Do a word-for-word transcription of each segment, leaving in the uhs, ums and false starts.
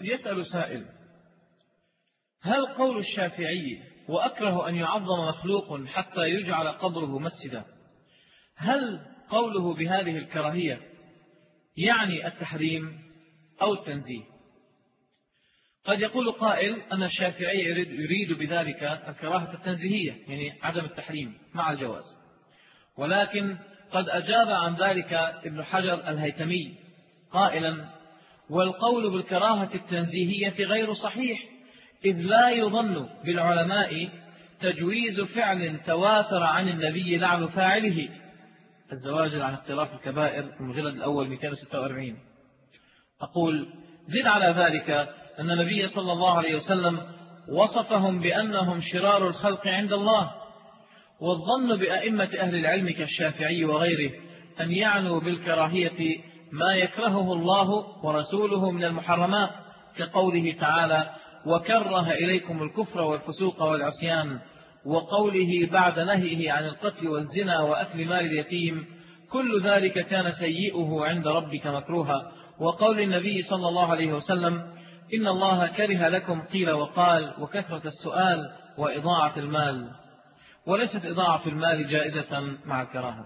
يسأل سائل: هل قول الشافعي وأكره أن يعظم مخلوق حتى يجعل قبره مسجدا، هل قوله بهذه الكراهية يعني التحريم أو التنزيه؟ قد يقول قائل أن الشافعي يريد بذلك الكراهة التنزيهية، يعني عدم التحريم مع الجواز، ولكن قد أجاب عن ذلك ابن حجر الهيثمي قائلا: والقول بالكراهة التنزيهية غير صحيح، إذ لا يظن بالعلماء تجويز فعل تواتر عن النبي لعن فاعله. الزواجر عن اقتراف الكبائر في المجلد الأول مئتين وستة وأربعين. أقول: زد على ذلك أن النبي صلى الله عليه وسلم وصفهم بأنهم شرار الخلق عند الله، والظن بأئمة أهل العلم كالشافعي وغيره أن يعنوا بالكراهية ما يكرهه الله ورسوله من المحرمات، كقوله تعالى: وكره إليكم الكفر والفسوق والعصيان، وقوله بعد نهيه عن القتل والزنا وأكل مال اليتيم: كل ذلك كان سيئه عند ربك مكروها، وقول النبي صلى الله عليه وسلم: إن الله كره لكم قيل وقال وكثرة السؤال وإضاعة المال. وليست إضاعة المال جائزة مع الكراهة.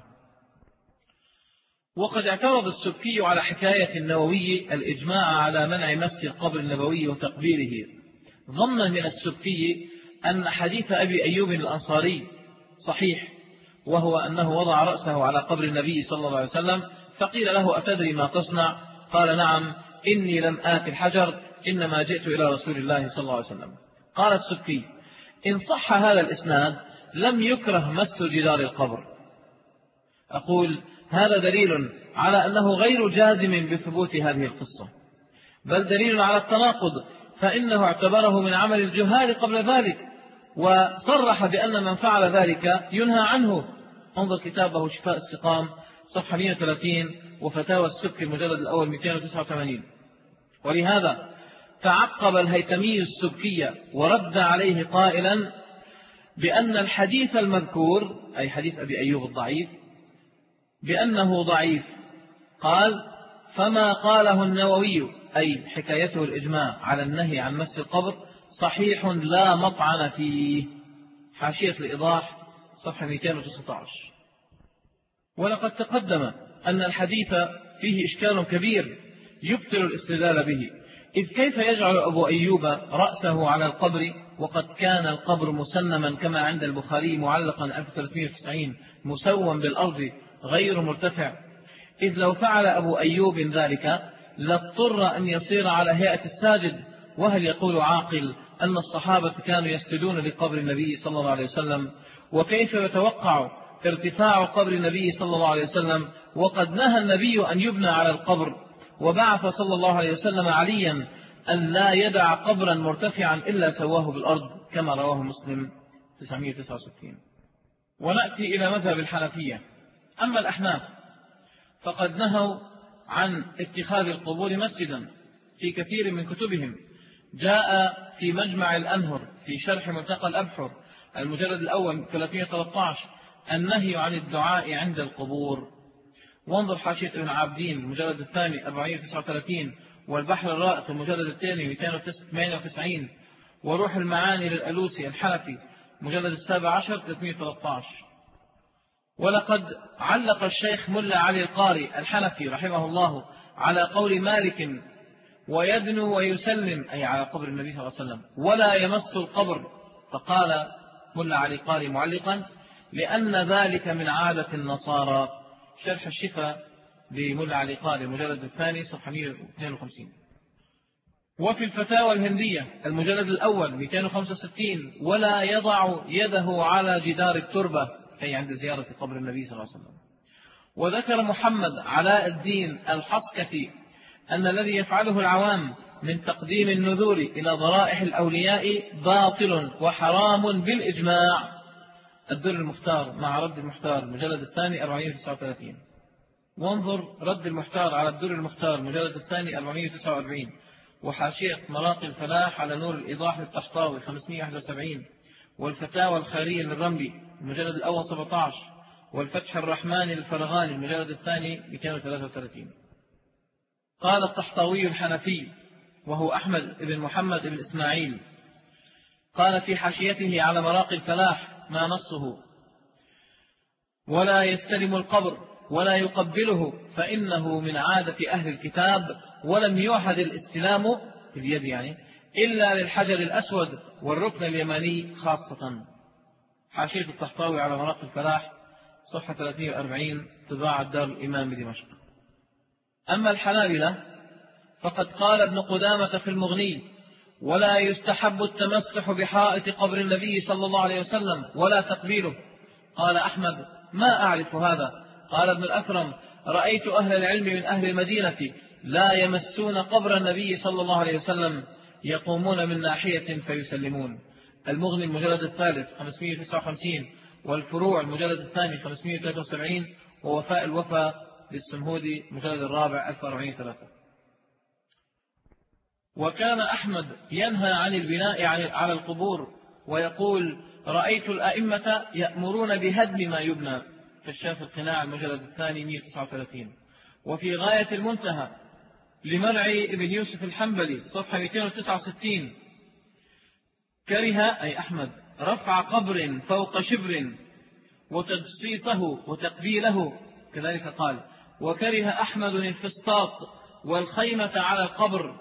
وقد اعترض السبكي على حكاية النووي الإجماع على منع مس القبر النبوي وتقبيره، ظنا من السبكي أن حديث أبي أيوب الأنصاري صحيح، وهو أنه وضع رأسه على قبر النبي صلى الله عليه وسلم، فقيل له: أتدري ما تصنع؟ قال: نعم، إني لم آت الحجر، إنما جئت إلى رسول الله صلى الله عليه وسلم. قال السبكي: إن صح هذا الإسناد لم يكره مس جدار القبر. أقول: هذا دليل على أنه غير جازم بثبوت هذه القصة، بل دليل على التناقض، فإنه اعتبره من عمل الجهال قبل ذلك، وصرح بأن من فعل ذلك ينهى عنه. انظر كتابه شفاء السقام صفحة مئة وثلاثين، وفتاوى السبكي المجلد الأول مئتين وتسعة وثمانين. ولهذا تعقب الهيثمي السبكي ورد عليه قائلا بأن الحديث المذكور، أي حديث أبي أيوب الضعيف، بأنه ضعيف. قال: فما قاله النووي، أي حكايته الإجماع على النهي عن مس القبر، صحيح لا مطعن فيه. حاشية الإيضاح صفحة مئتين وتسعة عشر. ولقد تقدم أن الحديث فيه إشكال كبير يبطل الاستدلال به، إذ كيف يجعل أبو أيوب رأسه على القبر وقد كان القبر مسنما كما عند البخاري معلقا ألف وثلاثمئة وتسعين مسوا بالأرض غير مرتفع؟ إذ لو فعل أبو أيوب ذلك لاضطر أن يصير على هيئة الساجد. وهل يقول عاقل أن الصحابة كانوا يسجدون لقبر النبي صلى الله عليه وسلم؟ وكيف يتوقع ارتفاع قبر النبي صلى الله عليه وسلم وقد نهى النبي أن يبنى على القبر، وبعث صلى الله عليه وسلم عليا أن لا يدع قبرا مرتفعا إلا سواه بالأرض، كما رواه مسلم تسعمئة وتسعة وستين. ونأتي إلى مذهب الحنفية. أما الأحناف فقد نهوا عن اتخاذ القبور مسجدا في كثير من كتبهم. جاء في مجمع الأنهر في شرح ملتقى الأبحر المجلد الأول ثلاثمئة وثلاثة عشر النهي عن الدعاء عند القبور. وانظر حاشية ابن عابدين المجلد الثاني أربعمئة وتسعة وثلاثين، والبحر الرائق المجلد الثاني مئتين وثمانية وتسعين، وروح المعاني للألوسي الحنفي مجلد السابع عشر ثلاثمئة وثلاثة عشر. ولقد علق الشيخ ملا علي القاري الحنفي رحمه الله على قول مالك: ويدنو ويسلم، أي على قبر النبي صلى الله عليه وسلم، ولا يمس القبر. فقال ملا علي القاري معلقا: لأن ذلك من عادة النصارى. شرح الشفاء لملا علي القاري المجلد الثاني صفحة مئة واثنين وخمسين. وفي الفتاوى الهندية المجلد الأول مئتين وخمسة وستين: ولا يضع يده على جدار التربة، أي عند زيارة قبر النبي صلى الله عليه وسلم. وذكر محمد علاء الدين الحصكفي أن الذي يفعله العوام من تقديم النذور إلى ضرائح الأولياء باطل وحرام بالإجماع. الدر المختار مع رد المختار المجلد الثاني أربعمئة وتسعة وثلاثين. وانظر رد المختار على الدر المختار المجلد الثاني أربعمئة وتسعة وأربعين، وحاشية مراقي الفلاح على نور الإيضاح للطحطاوي خمسمئة وواحد وسبعين، والفتاوى الخيرية للرملي المجلد الأول سبعة عشر، والفتح الرحمن للفرغاني المجلد الثاني مئتين وثلاثة وثلاثين. قال الطحطاوي الحنفي وهو أحمد بن محمد بن إسماعيل، قال في حاشيته على مراقي الفلاح ما نصه: ولا يستلم القبر ولا يقبله فإنه من عادة أهل الكتاب، ولم يعهد الاستلام في اليد يعني إلا للحجر الأسود والركن اليماني خاصة. حاشية الطحطاوي على مراقي الفلاح صفحة ثلاثمائة وأربعين، طباعة دار الإمام بدمشق. أما الحنابلة فقد قال ابن قدامة في المغني: ولا يستحب التمسح بحائط قبر النبي صلى الله عليه وسلم ولا تقبيله. قال أحمد: ما أعرف هذا. قال ابن الأثرم: رأيت أهل العلم من أهل المدينة لا يمسون قبر النبي صلى الله عليه وسلم، يقومون من ناحية فيسلمون. المغني المجلد الثالث خمسمائة وتسعة وخمسين، والفروع المجلد الثاني خمسمائة وثلاثة وسبعين، ووفاء الوفاء للسمهودي المجلد الرابع ألف وأربعمائة وثلاثة. وكان أحمد ينهى عن البناء على القبور ويقول: رأيت الأئمة يأمرون بهدم ما يبنى. كشاف القناع المجلد الثاني مئة وتسعة وثلاثين. وفي غاية المنتهى لمرعي ابن يوسف الحنبلي صفحة مئتين وتسعة وستين: كره أي أحمد رفع قبر فوق شبر وتجصيصه وتقبيله، كذلك قال: وكره أحمد الفسطاط والخيمة على القبر.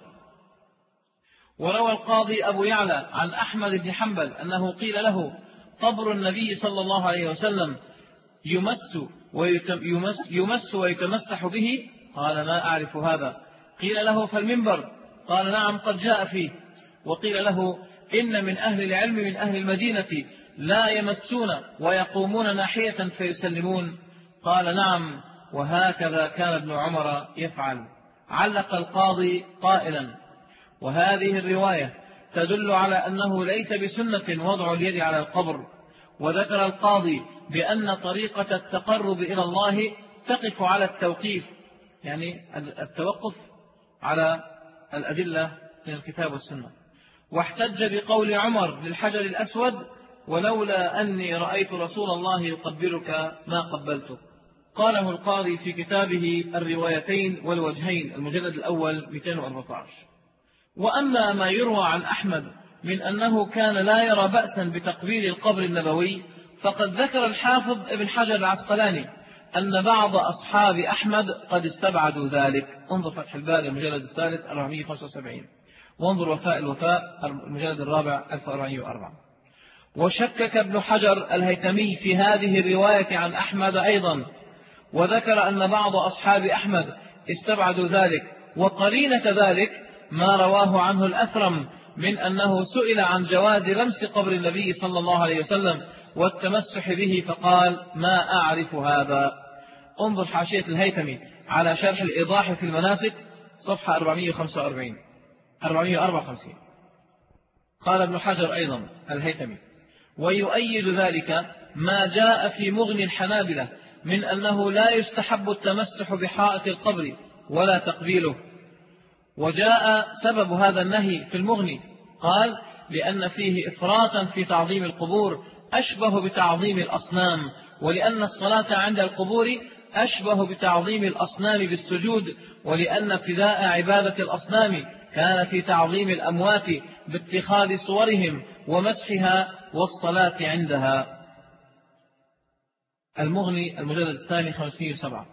وروى القاضي أبو يعلى عن أحمد بن حنبل أنه قيل له: قبر النبي صلى الله عليه وسلم يمس ويتمس يمس ويتمسح به؟ قال: ما أعرف هذا. قيل له: فالمنبر؟ قال: نعم قد جاء فيه. وقيل له: إن من أهل العلم من أهل المدينة لا يمسون ويقومون ناحية فيسلمون. قال: نعم، وهكذا كان ابن عمر يفعل. علق القاضي قائلا: وهذه الرواية تدل على أنه ليس بسنة وضع اليد على القبر. وذكر القاضي بأن طريقة التقرب إلى الله تقف على التوقيف، يعني التوقف على الأدلة من الكتاب والسنة. واحتج بقول عمر للحجر الأسود: ولولا أني رأيت رسول الله يقبلك ما قبلته. قاله القاضي في كتابه الروايتين والوجهين المجلد الأول مئتين وأربعة عشر. وأما ما يروى عن أحمد من أنه كان لا يرى بأسا بتقبيل القبر النبوي، فقد ذكر الحافظ ابن حجر العسقلاني أن بعض أصحاب أحمد قد استبعدوا ذلك. انظر فتح الباري المجلد الثالث أربعمائة وخمسة وسبعين، وانظر وفاء الوفاء المجلد الرابع ألف وأربعمائة وأربعة. وشكك ابن حجر الهيثمي في هذه الرواية عن أحمد أيضا، وذكر أن بعض أصحاب أحمد استبعدوا ذلك. وقرينة ذلك ما رواه عنه الأثرم من أنه سئل عن جواز لمس قبر النبي صلى الله عليه وسلم والتمسح به فقال: ما أعرف هذا. انظر حاشية الهيثمي على شرح الإيضاح في المناسك صفحة أربعمائة وخمسة وأربعين أربعمائة وأربعة وخمسين. قال ابن حجر أيضا الهيثمي: ويؤيد ذلك ما جاء في مغني الحنابلة من أنه لا يستحب التمسح بحائط القبر ولا تقبيله. وجاء سبب هذا النهي في المغني، قال: لأن فيه إفراطا في تعظيم القبور أشبه بتعظيم الأصنام، ولأن الصلاة عند القبور أشبه بتعظيم الأصنام بالسجود، ولأن ابتداء عبادة الأصنام كان في تعظيم الأموات باتخاذ صورهم ومسحها والصلاة عندها. المغني المجلد الثاني خمسمائة وسبعة.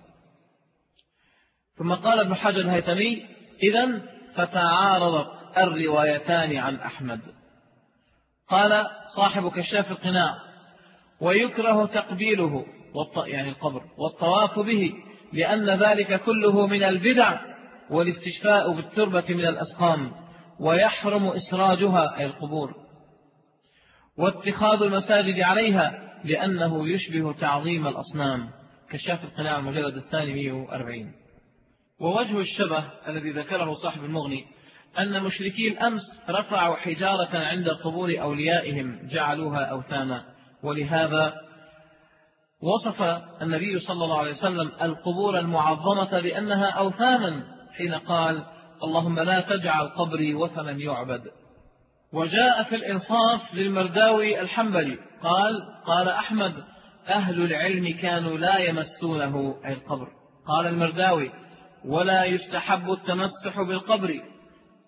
ثم قال ابن حجر الهيثمي: إذن فتعارضت الروايتان عن أحمد. قال صاحب كشاف القناع: ويكره تقبيله يعني القبر والطواف به، لأن ذلك كله من البدع، والاستشفاء بالتربة من الأسقام، ويحرم إسراجها أي القبور، واتخاذ المساجد عليها لأنه يشبه تعظيم الأصنام. كشاف القناع المجلد الثاني مئة وأربعين. ووجه الشبه الذي ذكره صاحب المغني أن مشركي الأمس رفعوا حجارة عند قبور أوليائهم جعلوها أوثانا، ولهذا وصف النبي صلى الله عليه وسلم القبور المعظمة بأنها أوثانا حين قال: اللهم لا تجعل قبري وثنا يعبد. وجاء في الإنصاف للمرداوي الحنبلي قال: قال أحمد: أهل العلم كانوا لا يمسونه أي القبر. قال المرداوي: ولا يستحب التمسح بالقبر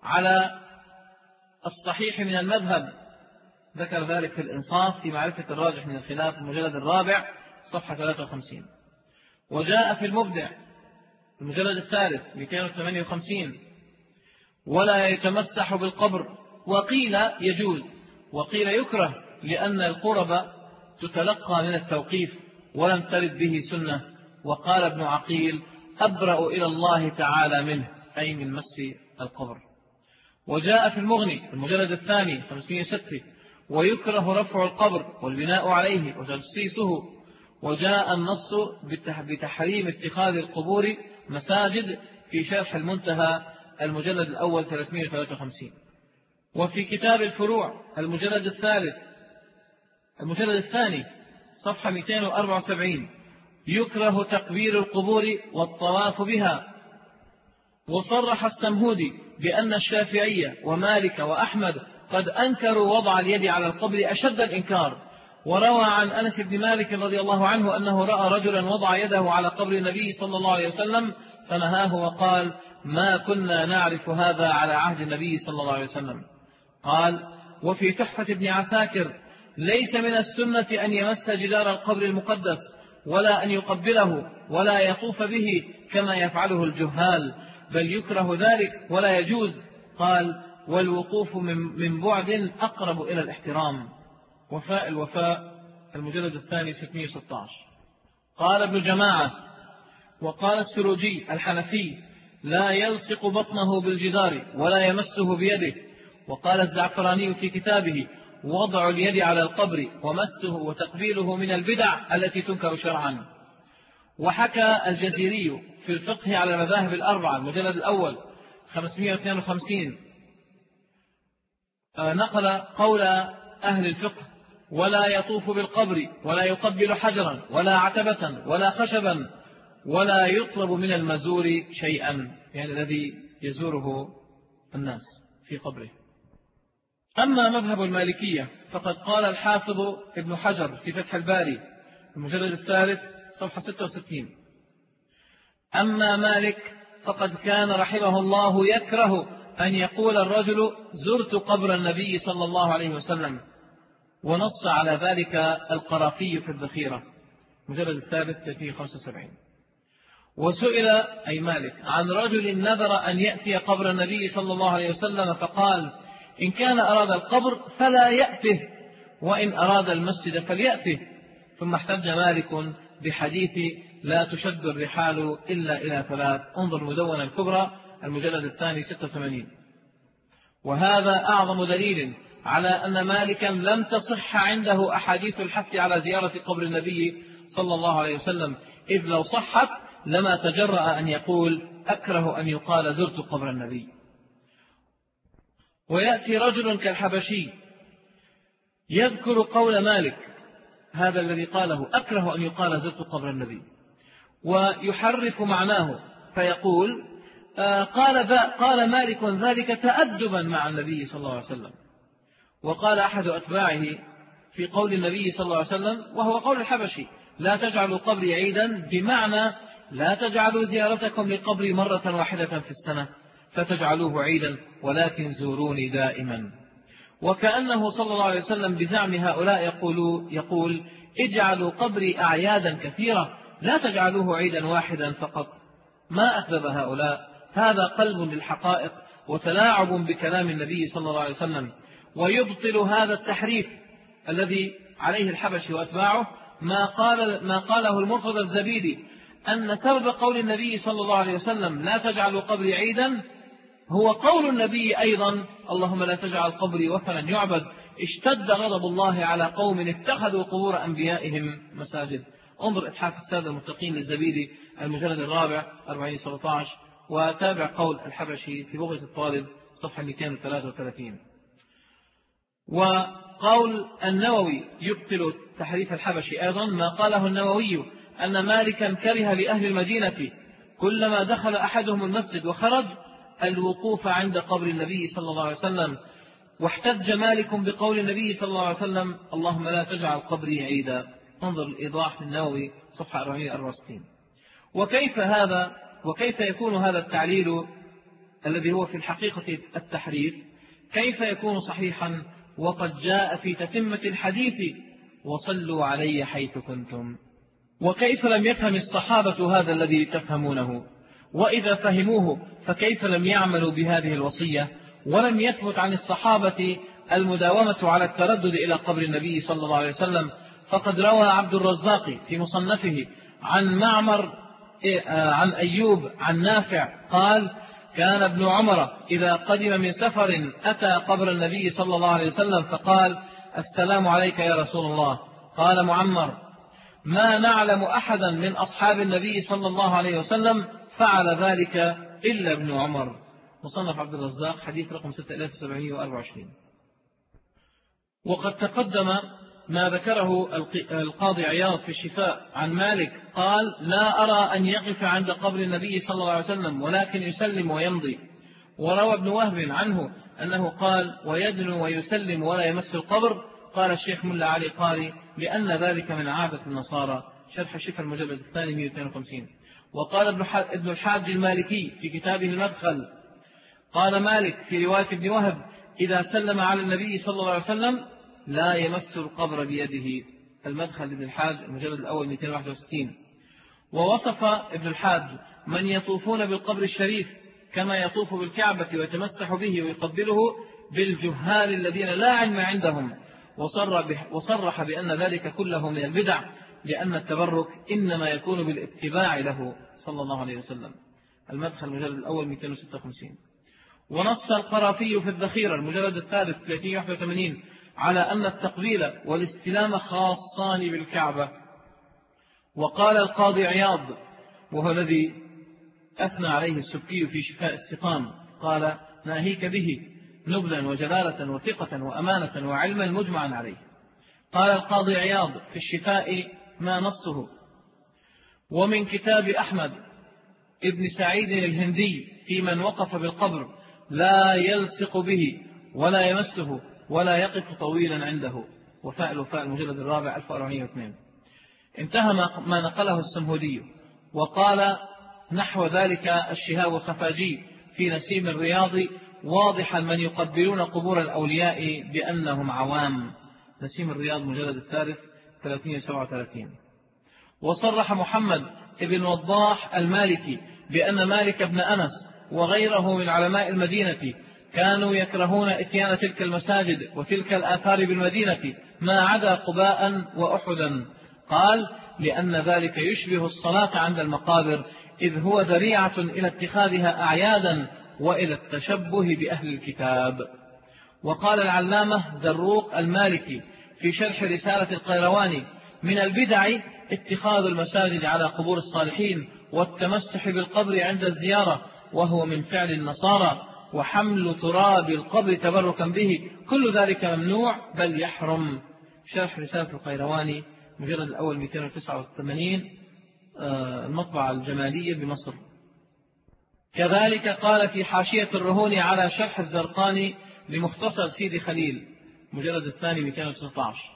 على الصحيح من المذهب، ذكر ذلك في الإنصاف في معرفة الراجح من الخلاف المجلد الرابع صفحة ثلاثة وخمسين. وجاء في المبدع المجلد الثالث مئتين وثمانية وخمسين: ولا يتمسح بالقبر، وقيل يجوز وقيل يكره، لأن القرب تتلقى من التوقيف ولم ترد به سنة. وقال ابن عقيل: أبرأ إلى الله تعالى منه، أي من مس القبر. وجاء في المغني المجلد الثاني خمسمائة وستة: ويكره رفع القبر والبناء عليه وتجسيسه. وجاء النص بتحريم اتخاذ القبور مساجد في شرح المنتهى المجلد الأول ثلاثمائة وثلاثة وخمسين. وفي كتاب الفروع المجلد الثالث المجلد الثاني صفحة مئتين وأربعة وسبعين: يكره تقبير القبور والطواف بها. وصرح السمهودي بأن الشافعية ومالك وأحمد قد أنكروا وضع اليد على القبر أشد الإنكار. وروى عن أنس بن مالك رضي الله عنه أنه رأى رجلا وضع يده على قبر النبي صلى الله عليه وسلم فنهاه وقال: ما كنا نعرف هذا على عهد النبي صلى الله عليه وسلم. قال: وفي تحفة ابن عساكر: ليس من السنة أن يمس جدار القبر المقدس ولا أن يقبله ولا يطوف به كما يفعله الجهال، بل يكره ذلك ولا يجوز. قال: والوقوف من بعد أقرب إلى الاحترام. وفاء الوفاء المجلد الثاني ستمائة وستة عشر. قال ابن جماعة: وقال السروجي الحنفي: لا يلصق بطنه بالجدار ولا يمسه بيده. وقال الزعفراني في كتابه: وضع اليد على القبر ومسه وتقبيله من البدع التي تنكر شرعا. وحكى الجزيري في الفقه على المذاهب الأربعة المجلد الأول خمسمائة واثنين وخمسين نقل قول أهل الفقه: ولا يطوف بالقبر ولا يقبل حجرا ولا عتبة ولا خشبا ولا يطلب من المزور شيئا، يعني الذي يزوره الناس في قبره. أما مذهب المالكية فقد قال الحافظ ابن حجر في فتح الباري المجلد الثالث صفحة ستة وستين: أما مالك فقد كان رحمه الله يكره أن يقول الرجل: زرت قبر النبي صلى الله عليه وسلم. ونص على ذلك القرافي في الذخيرة مجلد الثالث ثلاثمائة وخمسة وسبعين. وسئل أي مالك عن رجل نذر أن يأتي قبر النبي صلى الله عليه وسلم فقال: إن كان أراد القبر فلا يأته، وإن أراد المسجد فليأته. ثم احتج مالك بحديث: لا تشد الرحال إلا إلى ثلاث. انظر مدونة الكبرى المجلد الثاني ستة وثمانين. وهذا أعظم دليل على أن مالكا لم تصح عنده أحاديث الحث على زيارة قبر النبي صلى الله عليه وسلم، إذ لو صحت لما تجرأ أن يقول: أكره أن يقال زرت قبر النبي. ويأتي رجل كالحبشي يذكر قول مالك هذا الذي قاله: أكره أن يقال زرت قبر النبي، ويحرف معناه فيقول: آه قال, قال مالك ذلك تأدبا مع النبي صلى الله عليه وسلم. وقال أحد أتباعه في قول النبي صلى الله عليه وسلم وهو قول الحبشي: لا تجعلوا قبري عيدا، بمعنى لا تجعلوا زيارتكم لقبري مرة واحدة في السنة فتجعلوه عيدا، ولكن زوروني دائما. وكأنه صلى الله عليه وسلم بزعم هؤلاء يقول, يقول اجعلوا قبري أعيادا كثيرة لا تجعلوه عيدا واحدا فقط. ما أكذب هؤلاء، هذا قلب للحقائق وتلاعب بكلام النبي صلى الله عليه وسلم. ويبطل هذا التحريف الذي عليه الحبشي وأتباعه ما, قال ما قاله المرتضى الزبيدي، أن سبب قول النبي صلى الله عليه وسلم لا تجعلوا قبري عيدا هو قول النبي أيضا: اللهم لا تجعل قبري وثنا يعبد. اشتد غضب الله على قوم اتخذوا قبور أنبيائهم مساجد. انظر إتحاف السادة المتقين للزبيدي المجلد الرابع أربعمائة وسبعة عشر، وتابع قول الحبشي في بغية الطالب صفحة مئتين وثلاثة وثلاثين. وقول النووي يبطل تحريف الحبشي أيضا ما قاله النووي أن مالكا كره لأهل المدينة كلما دخل أحدهم المسجد وخرج الوقوف عند قبر النبي صلى الله عليه وسلم. واحتج مالك بقول النبي صلى الله عليه وسلم: اللهم لا تجعل قبري عيدا. انظر الإيضاح للنووي صفحة أربعمائة وأربعة وستين. وكيف هذا وكيف يكون هذا التعليل الذي هو في الحقيقة التحريف كيف يكون صحيحا وقد جاء في تتمة الحديث وصلوا علي حيث كنتم؟ وكيف لم يفهم الصحابة هذا الذي تفهمونه؟ وإذا فهموه فكيف لم يعملوا بهذه الوصية؟ ولم يثبت عن الصحابة المداومة على التردد إلى قبر النبي صلى الله عليه وسلم. فقد روى عبد الرزاق في مصنفه عن معمر عن أيوب عن نافع قال: كان ابن عمر إذا قدم من سفر أتى قبر النبي صلى الله عليه وسلم فقال: السلام عليك يا رسول الله. قال معمر: ما نعلم أحدا من أصحاب النبي صلى الله عليه وسلم فعل ذلك إلا ابن عمر. مصنف عبد الرزاق حديث رقم ستة آلاف وسبعمائة وأربعة وعشرين. وقد تقدم ما ذكره القاضي عياض في الشفاء عن مالك قال: لا أرى أن يقف عند قبر النبي صلى الله عليه وسلم ولكن يسلم ويمضي. وروى ابن وهب عنه أنه قال: ويدنو ويسلم ولا يمس القبر. قال الشيخ ملا علي قاري: لأن ذلك من عادة النصارى. شرح شفا المجلد الثاني مئة واثنين وخمسين. وقال ابن الحاج المالكي في كتابه المدخل قال مالك في رواية ابن وهب: إذا سلم على النبي صلى الله عليه وسلم لا يمس القبر بيده. المدخل ابن الحاج المجلد الأول مئتين وواحد وستين. ووصف ابن الحاج من يطوفون بالقبر الشريف كما يطوف بالكعبة ويتمسح به ويقبله بالجهال الذين لا علم عندهم، وصرح بأن ذلك كله من البدع، لأن التبرك إنما يكون بالاتباع له صلى الله عليه وسلم. المدخل المجلد الأول مئتين وستة وخمسين. ونص القرافي في الذخيرة المجلد الثالث ثلاثمائة وواحد وثمانين على أن التقبيل والاستلام خاصان بالكعبة. وقال القاضي عياض وهو الذي أثنى عليه السبكي في شفاء السقام قال: ناهيك به نبلا وجلالة وثقة وأمانة وعلما مجمعا عليه. قال القاضي عياض في الشفاء ما نصه. ومن كتاب أحمد ابن سعيد الهندي في من وقف بالقبر لا يلصق به ولا يمسه ولا يقف طويلا عنده. وفاء الوفاء المجلد الرابع ألف وأربعمائة واثنين. انتهى ما نقله السمهودي. وقال نحو ذلك الشهاب الخفاجي في نسيم الرياض واضحا من يقبلون قبور الأولياء بأنهم عوام. نسيم الرياض مجلد الثالث ثلاثمائة وسبعة وثلاثين. وصرح محمد ابن وضاح المالكي بأن مالك بن أنس وغيره من علماء المدينة كانوا يكرهون اتيان تلك المساجد وتلك الآثار بالمدينة ما عدا قباء وأحدا. قال: لأن ذلك يشبه الصلاة عند المقابر، إذ هو ذريعة إلى اتخاذها أعيادا وإلى التشبه بأهل الكتاب. وقال العلامة زروق المالكي في شرح رسالة القيرواني: من البدع اتخاذ المساجد على قبور الصالحين والتمسح بالقبر عند الزيارة، وهو من فعل النصارى، وحمل تراب القبر تبركا به، كل ذلك ممنوع بل يحرم. شرح رسالة القيرواني مجلد الأول مئتين وتسعة وثمانين، المطبعة الجمالية بمصر. كذلك قال في حاشية الرهون على شرح الزرقاني لمختصر سيدي خليل مجلد الثاني مئتين وتسعة عشر.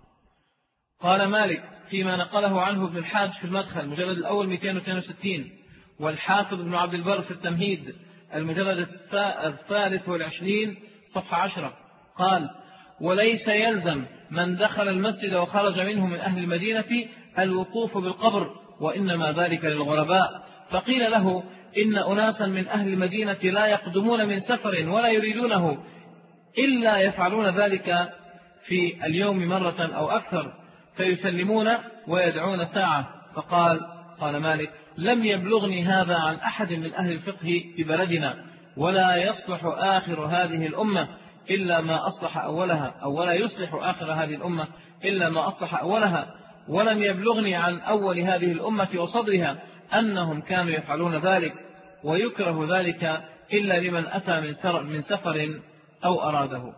قال مالك فيما نقله عنه ابن الحاج في المدخل مجلد الأول مئتين واثنين وستين، والحافظ ابن عبد البر في التمهيد المجلد الثالث والعشرين صفحة عشرة، قال: وليس يلزم من دخل المسجد وخرج منه من أهل المدينة الوقوف بالقبر، وإنما ذلك للغرباء. فقيل له: إن أناسا من أهل المدينة لا يقدمون من سفر ولا يريدونه إلا يفعلون ذلك في اليوم مرة أو أكثر، فيسلمون ويدعون ساعة. فقال قال مالك: لم يبلغني هذا عن أحد من أهل الفقه ببلدنا، ولا يصلح آخر هذه الأمة إلا ما أصلح أولها، أو ولا يصلح آخر هذه الأمة إلا ما أصلح أولها. ولم يبلغني عن أول هذه الأمة وصدرها أنهم كانوا يفعلون ذلك، ويكره ذلك إلا لمن أتى من سفر أو أراده.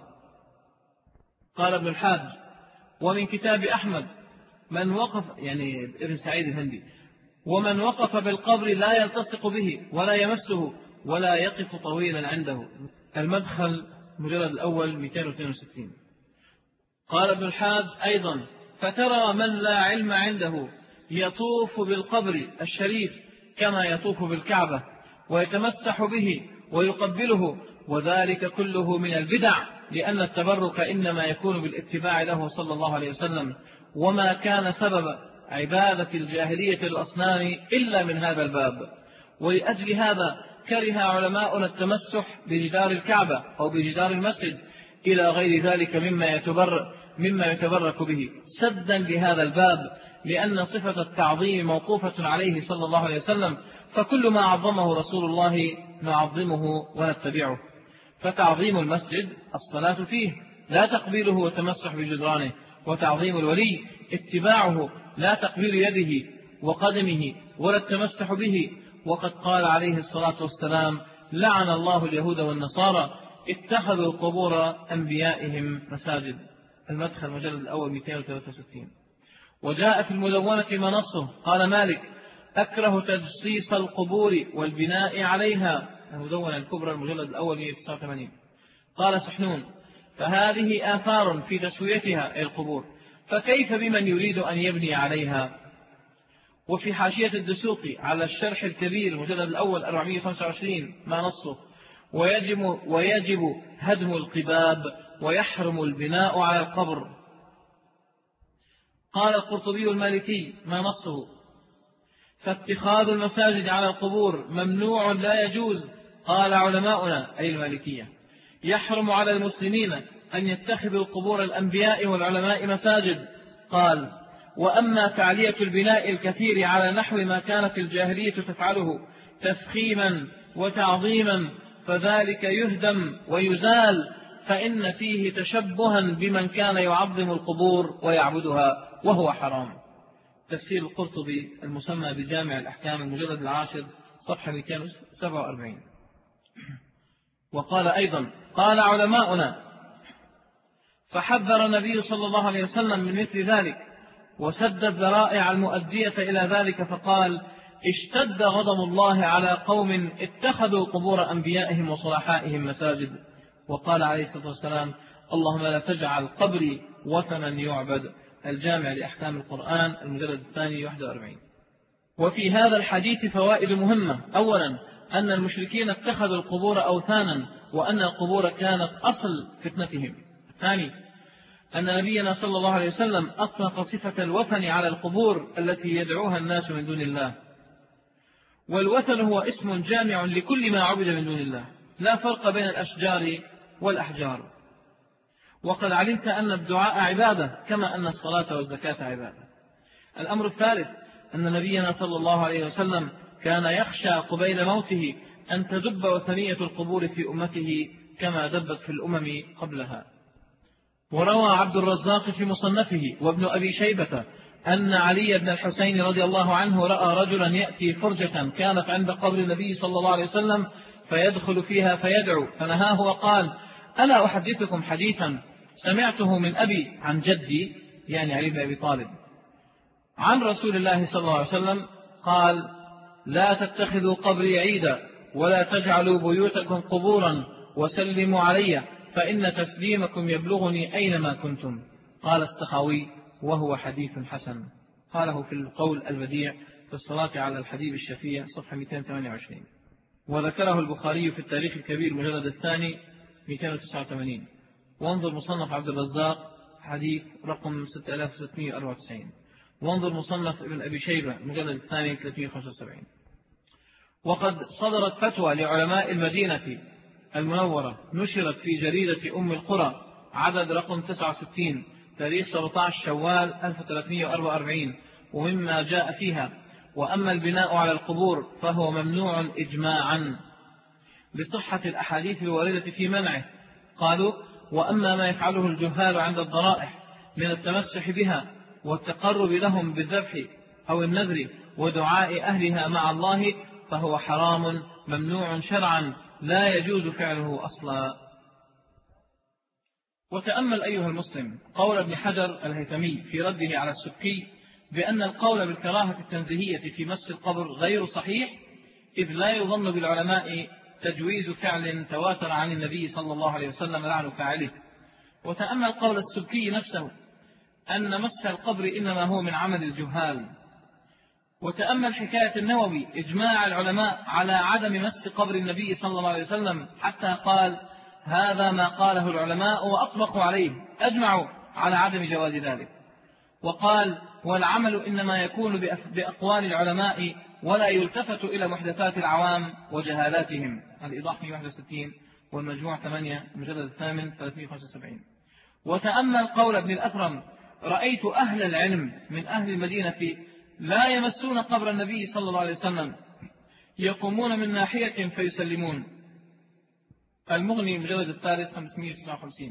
قال ابن الحاج: ومن كتاب أحمد من وقف، يعني ابن سعيد الهندي: ومن وقف بالقبر لا يلتصق به ولا يمسه ولا يقف طويلا عنده. المدخل مجلد الأول مئتين واثنين وستين. قال ابن الحاج أيضا: فترى من لا علم عنده يطوف بالقبر الشريف كما يطوف بالكعبة ويتمسح به ويقبله، وذلك كله من البدع، لأن التبرك إنما يكون بالاتباع له صلى الله عليه وسلم، وما كان سبب عبادة الجاهلية الأصنام إلا من هذا الباب. ولأجل هذا كره علماؤنا التمسح بجدار الكعبة أو بجدار المسجد إلى غير ذلك مما يتبرك, مما يتبرك به سدا لهذا الباب، لأن صفة التعظيم موقوفة عليه صلى الله عليه وسلم، فكل ما عظمه رسول الله نعظمه ونتبعه. فتعظيم المسجد الصلاة فيه، لا تقبيله وتمسح بجدرانه، وتعظيم الولي اتباعه، لا تقبيل يده وقدمه ولا التمسح به. وقد قال عليه الصلاة والسلام: لعن الله اليهود والنصارى اتخذوا قبور أنبيائهم مساجد. المدخل مجلد الأول مئتين وثلاثة وستين. وجاء في المدونة منصه قال مالك: أكره تجصيص القبور والبناء عليها. المدونة الكبرى المجلد الأول مئة وتسعة وثمانين. قال سحنون: فهذه آثار في تسويتها أي القبور، فكيف بمن يريد أن يبني عليها؟ وفي حاشية الدسوقي على الشرح الكبير المجلد الأول أربعمئة وخمسة وعشرين ما نصه: ويجب, ويجب هدم القباب ويحرم البناء على القبر. قال القرطبي المالكي ما نصه: فاتخاذ المساجد على القبور ممنوع لا يجوز. قال علماؤنا أي المالكية: يحرم على المسلمين أن يتخذوا قبور الأنبياء والعلماء مساجد. قال: وأما فعلية البناء الكثير على نحو ما كانت الجاهلية تفعله تفخيما وتعظيما فذلك يهدم ويزال، فإن فيه تشبها بمن كان يعظم القبور ويعبدها، وهو حرام. تفسير القرطبي المسمى بجامع الأحكام المجلد العاشر صفحة مئتين وسبعة وأربعين. وقال أيضا: قال علماؤنا: فحذر النبي صلى الله عليه وسلم من مثل ذلك، وسد الذرائع المؤدية إلى ذلك، فقال: اشتد غضب الله على قوم اتخذوا قبور أنبيائهم وصلحائهم مساجد. وقال عليه الصلاة والسلام: اللهم لا تجعل قبري وثنا يعبد. الجامع لأحكام القرآن المجلد الثاني واحد وأربعين. وفي هذا الحديث فوائد مهمة. أولا، أن المشركين اتخذوا القبور أوثانا، وأن القبور كانت أصل فتنتهم. الثاني، أن نبينا صلى الله عليه وسلم أطلق صفة الوثن على القبور التي يدعوها الناس من دون الله. والوثن هو اسم جامع لكل ما عبد من دون الله، لا فرق بين الأشجار والأحجار. وقد علمت أن الدعاء عبادة كما أن الصلاة والزكاة عبادة. الأمر الثالث، أن نبينا صلى الله عليه وسلم كان يخشى قبيل موته أن تدب وثنية القبور في أمته كما دبت في الأمم قبلها. وروى عبد الرزاق في مصنفه وابن أبي شيبة أن علي بن الحسين رضي الله عنه رأى رجلا يأتي فرجة كانت عند قبر النبي صلى الله عليه وسلم فيدخل فيها فيدعو، فنهاه وقال: ألا أحدثكم حديثا سمعته من أبي عن جدي، يعني علي بن أبي طالب، عن رسول الله صلى الله عليه وسلم قال: لا تتخذوا قبري عيدا، ولا تجعلوا بيوتكم قبورا، وسلموا علي، فإن تسليمكم يبلغني أينما كنتم. قال السخاوي: وهو حديث حسن. قاله في القول البديع في الصلاة على الحبيب الشفيع صفحة مئتين وثمانية وعشرين. وذكره البخاري في التاريخ الكبير المجلد الثاني مئتين وتسعة وثمانين. وانظر مصنف عبد الرزاق حديث رقم ستة آلاف وستمئة وأربعة وتسعين. وانظر مصنف ابن أبي شيبة المجلد الثاني ثلاثمئة وخمسة وسبعين. وقد صدرت فتوى لعلماء المدينة المنورة نشرت في جريدة أم القرى عدد رقم تسعة وستين تاريخ سبعة عشر شوال ألف وثلاثمئة وأربعة وأربعين، ومما جاء فيها: وأما البناء على القبور فهو ممنوع إجماعا بصحة الأحاديث الواردة في منعه. قالوا: وأما ما يفعله الجهال عند الضرائح من التمسح بها والتقرب لهم بالذبح أو النذر ودعاء أهلها مع الله فهو حرام ممنوع شرعا لا يجوز فعله أصلا. وتأمل أيها المسلم قول ابن حجر الهيثمي في رده على السبكي بأن القول بالكراهة التنزيهية في مس القبر غير صحيح، إذ لا يظن بالعلماء تجويز فعل تواتر عن النبي صلى الله عليه وسلم لعن فاعله. وتأمل قول السبكي نفسه أن مس القبر إنما هو من عمل الجهال، وتأمل حكاية النووي إجماع العلماء على عدم مس قبر النبي صلى الله عليه وسلم، حتى قال هذا ما قاله العلماء وأطبقوا عليه، أجمعوا على عدم جواز ذلك. وقال والعمل إنما يكون بأقوال العلماء ولا يلتفت إلى محدثات العوام وجهالاتهم. الإيضاح مئة وواحد وستين والمجموع ثمانية المجلد الثامن ثلاثمئة وخمسة وسبعين. وتأمل قول ابن الأثرم رأيت أهل العلم من أهل المدينة لا يمسون قبر النبي صلى الله عليه وسلم، يقومون من ناحية فيسلمون. المغني المجلد الثالث خمسمئة وتسعة وخمسين.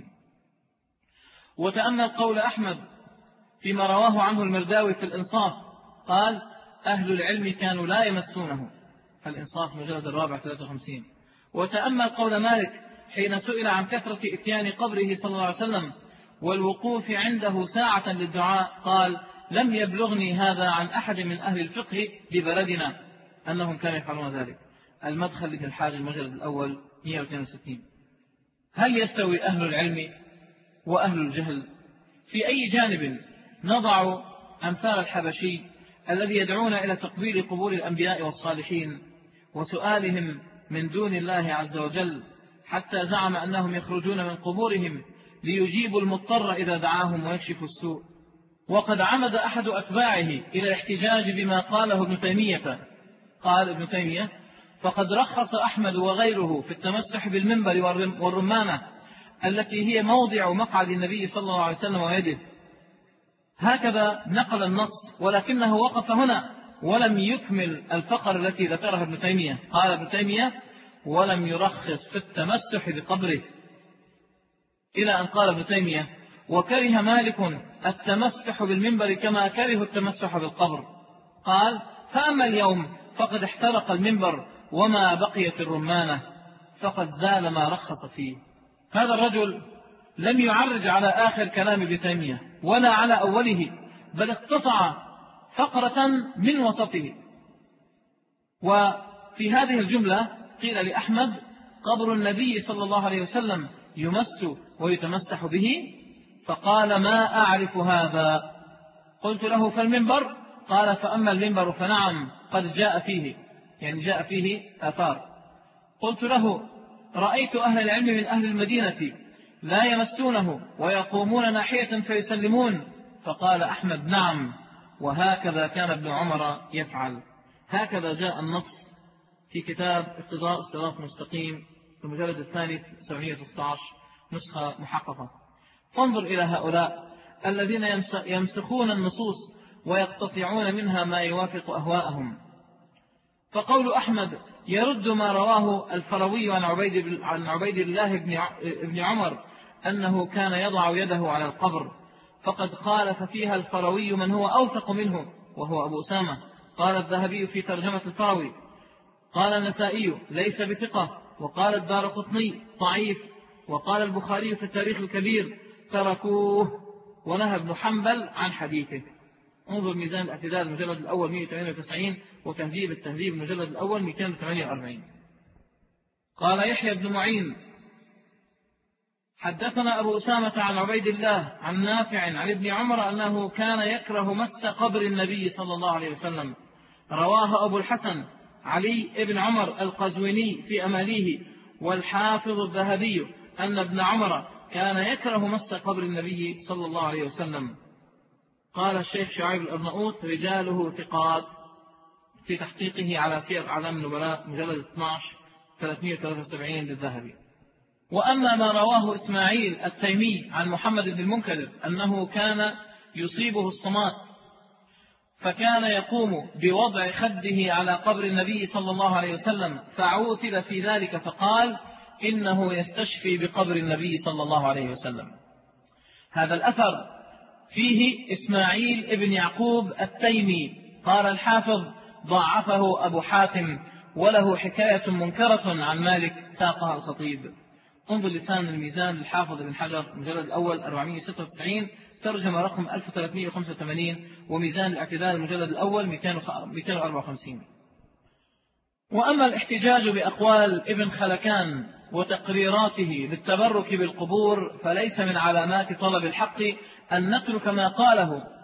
وتأمل قول أحمد فيما رواه عنه المرداوي في الإنصاف، قال أهل العلم كانوا لا يمسونه. الإنصاف المجلد الرابع ثلاثة وخمسين. وتأمل قول مالك حين سئل عن كثرة إتيان قبره صلى الله عليه وسلم والوقوف عنده ساعة للدعاء، قال لم يبلغني هذا عن أحد من أهل الفقه ببلدنا أنهم كانوا يفعلون ذلك. المدخل لابن الحاج المجلد الأول مئة واثنين وستين. هل يستوي أهل العلم وأهل الجهل؟ في أي جانب نضع أمثال الحبشي الذي يدعون إلى تقبيل قبور الأنبياء والصالحين وسؤالهم من دون الله عز وجل، حتى زعم أنهم يخرجون من قبورهم ليجيبوا المضطر إذا دعاهم ويكشفوا السوء. وقد عمد أحد أتباعه إلى الاحتجاج بما قاله ابن تيمية. قال ابن تيمية فقد رخص أحمد وغيره في التمسح بالمنبر والرمانة التي هي موضع مقعد النبي صلى الله عليه وسلم ويده. هكذا نقل النص، ولكنه وقف هنا ولم يكمل الفقر التي ذكرها ابن تيمية. قال ابن تيمية ولم يرخص في التمسح بقبره، إلى أن قال ابن تيمية وكره مالك التمسح بالمنبر كما كره التمسح بالقبر. قال فأما اليوم فقد احترق المنبر وما بقيت الرمانة فقد زال ما رخص فيه. هذا الرجل لم يعرج على آخر كلام ابن تيمية ولا على أوله، بل اقتطع فقرة من وسطه. وفي هذه الجملة قيل لأحمد قبر النبي صلى الله عليه وسلم يمس ويتمسح به، فقال ما أعرف هذا. قلت له فالمنبر؟ قال فأما المنبر فنعم قد جاء فيه، يعني جاء فيه آثار. قلت له رأيت أهل العلم من أهل المدينة لا يمسونه ويقومون ناحية فيسلمون. فقال أحمد نعم، وهكذا كان ابن عمر يفعل. هكذا جاء النص في كتاب اقتضاء الصراط المستقيم في المجلد الثاني سبعمئة وتسعة عشر نسخة محققة. فانظر إلى هؤلاء الذين يمسخون النصوص ويقتطعون منها ما يوافق أهواءهم. فقول أحمد يرد ما رواه الفروي عن عبيد, عن عبيد الله بن عمر أنه كان يضع يده على القبر، فقد خالف فيها الفروي من هو أوثق منه وهو أبو أسامة. قال الذهبي في ترجمة الفروي قال النسائي ليس بثقة، وقال الدارقطني ضعيف، وقال البخاري في التاريخ الكبير تركوه، ونهى ابن حنبل عن حديثه. انظر ميزان الاعتدال المجلد الأول مئة وثمانية وتسعين وتهذيب التهذيب المجلد الأول مئتين وثمانية وأربعين. قال يحيى بن معين حدثنا أبو أسامة عن عبيد الله عن نافع عن ابن عمر أنه كان يكره مس قبر النبي صلى الله عليه وسلم. رواه أبو الحسن علي ابن عمر القزويني في أماليه، والحافظ الذهبي أن ابن عمر كان يكره مس قبر النبي صلى الله عليه وسلم. قال الشيخ شعيب الأرناؤوط رجاله ثقات في تحقيقه على سير أعلام النبلاء مجلد اثني عشر ثلاثمئة وثلاثة وسبعين للذهبي. وأما ما رواه إسماعيل التيمي عن محمد بن المنكدر أنه كان يصيبه الصمات فكان يقوم بوضع خده على قبر النبي صلى الله عليه وسلم، فعوتب في ذلك فقال إنه يستشفي بقبر النبي صلى الله عليه وسلم. هذا الأثر فيه إسماعيل ابن يعقوب التيمي. قال الحافظ ضعفه أبو حاتم وله حكاية منكرة عن مالك ساقها الخطيب. انظر لسان الميزان للحافظ بن حجر المجلد الأول أربعمئة وستة وتسعين ترجمة رقم ألف وثلاثمئة وخمسة وثمانين، وميزان الاعتدال المجلد الأول مئتين وأربعة وخمسين. وأما الاحتجاج بأقوال ابن خلكان وتقريراته للتبرك بالقبور فليس من علامات طلب الحق أن نترك ما قاله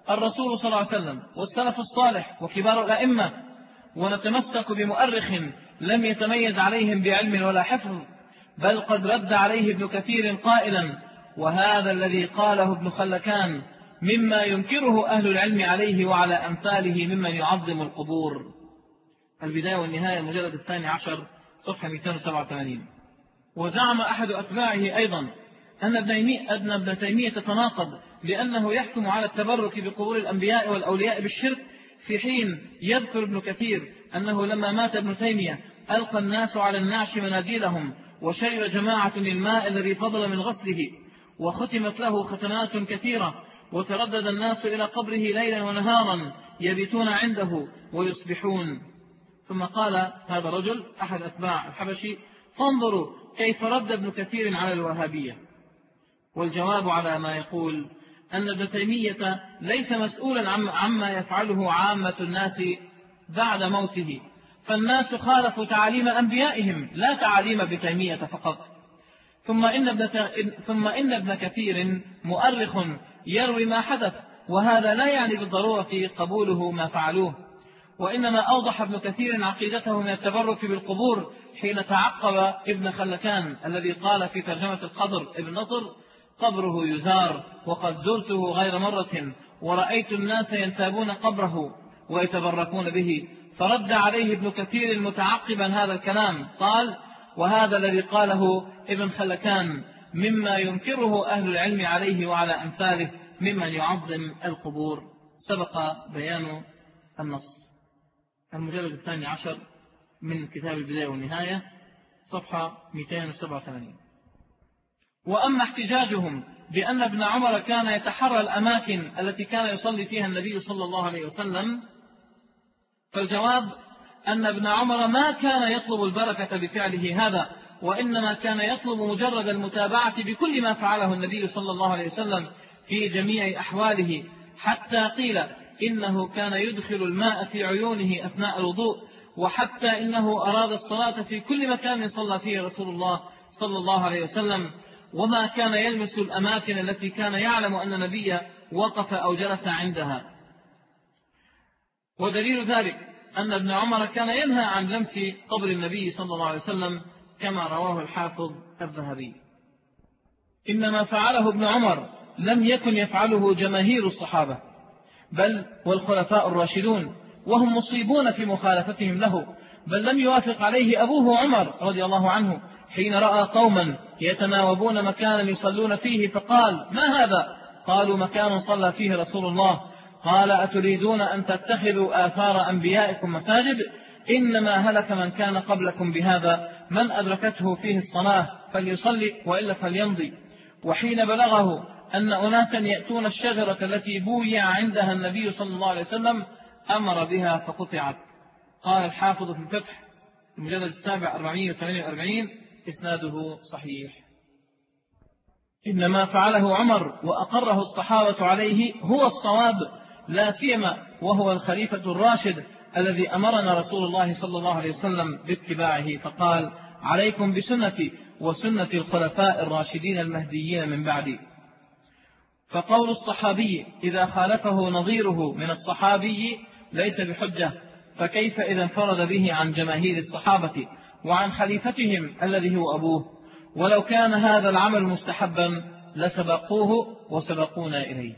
الرسول صلى الله عليه وسلم والسلف الصالح وكبار الأئمة، ونتمسك بمؤرخ لم يتميز عليهم بعلم ولا حفظ، بل قد رد عليه ابن كثير قائلا: وهذا الذي قاله ابن خلكان مما ينكره أهل العلم عليه وعلى أمثاله ممن يعظم القبور. البداية والنهاية المجلد الثاني عشر صفحة مئتين وسبعة وثمانين. وزعم أحد أتباعه أيضا أن ابن تيمية تتناقض، لأنه يحكم على التبرك بقبور الأنبياء والأولياء بالشرك، في حين يذكر ابن كثير أنه لما مات ابن تيمية ألقى الناس على النعش مناديلهم، وشرب جماعة الماء الذي فضل من غسله، وختمت له ختمات كثيرة، وتردد الناس إلى قبره ليلا ونهارا يبيتون عنده ويصبحون. ثم قال هذا الرجل أحد أتباع الحبشي: فانظروا كيف رد ابن كثير على الوهابية. والجواب على ما يقول أن ابن تيمية ليس مسؤولا عما يفعله عامة الناس بعد موته، فالناس خالفوا تعاليم أنبيائهم لا تعاليم ابن تيمية فقط. ثم إن ابن, ثم إن ابن كثير مؤرخ يروي ما حدث، وهذا لا يعني بالضرورة قبوله ما فعلوه، وإنما أوضح ابن كثير عقيدته من التبرك بالقبور حين تعقب ابن خلكان الذي قال في ترجمة الخضر ابن نصر: قبره يزار وقد زرته غير مرة ورأيت الناس ينتابون قبره ويتبركون به. فرد عليه ابن كثير متعقبا هذا الكلام قال: وهذا الذي قاله ابن خلكان مما ينكره أهل العلم عليه وعلى أمثاله ممن يعظم القبور. سبق بيان النص. المجلد الثاني عشر من كتاب البداية والنهاية صفحة مئتين وسبعة وثمانين. وأما احتجاجهم بأن ابن عمر كان يتحرى الأماكن التي كان يصلي فيها النبي صلى الله عليه وسلم، فالجواب أن ابن عمر ما كان يطلب البركة بفعله هذا، وإنما كان يطلب مجرد المتابعة بكل ما فعله النبي صلى الله عليه وسلم في جميع أحواله، حتى قيل إنه كان يدخل الماء في عيونه أثناء الوضوء، وحتى إنه أراد الصلاة في كل مكان صلى فيه رسول الله صلى الله عليه وسلم، وما كان يلمس الأماكن التي كان يعلم أن النبي وقف أو جلس عندها. ودليل ذلك أن ابن عمر كان ينهى عن لمس قبر النبي صلى الله عليه وسلم كما رواه الحافظ الذهبي. إنما فعله ابن عمر لم يكن يفعله جماهير الصحابة بل والخلفاء الراشدون، وهم مصيبون في مخالفتهم له، بل لم يوافق عليه أبوه عمر رضي الله عنه حين رأى قوما يتناوبون مكانا يصلون فيه فقال: ما هذا؟ قالوا: مكان صلى فيه رسول الله. قال: أتريدون أن تتخذوا آثار أنبيائكم مساجد؟ إنما هلك من كان قبلكم بهذا، من أدركته فيه الصلاة فليصلي وإلا فليمضي. وحين بلغه أن أناسا يأتون الشجرة التي بويع عندها النبي صلى الله عليه وسلم أمر بها فقطعت. قال الحافظ في الفتح المجلد السابع أربعمائة وثمانية وأربعين إسناده صحيح. إنما فعله عمر وأقره الصحابة عليه هو الصواب، لا سيما وهو الخليفة الراشد الذي أمرنا رسول الله صلى الله عليه وسلم باتباعه، فقال: عليكم بسنتي وسنة الخلفاء الراشدين المهديين من بعدي. فقول الصحابي إذا خالفه نظيره من الصحابي ليس بحجة، فكيف إذا انفرد به عن جماهير الصحابة وعن خليفتهم الذي هو أبوه؟ ولو كان هذا العمل مستحبا لسبقوه وسبقونا إليه.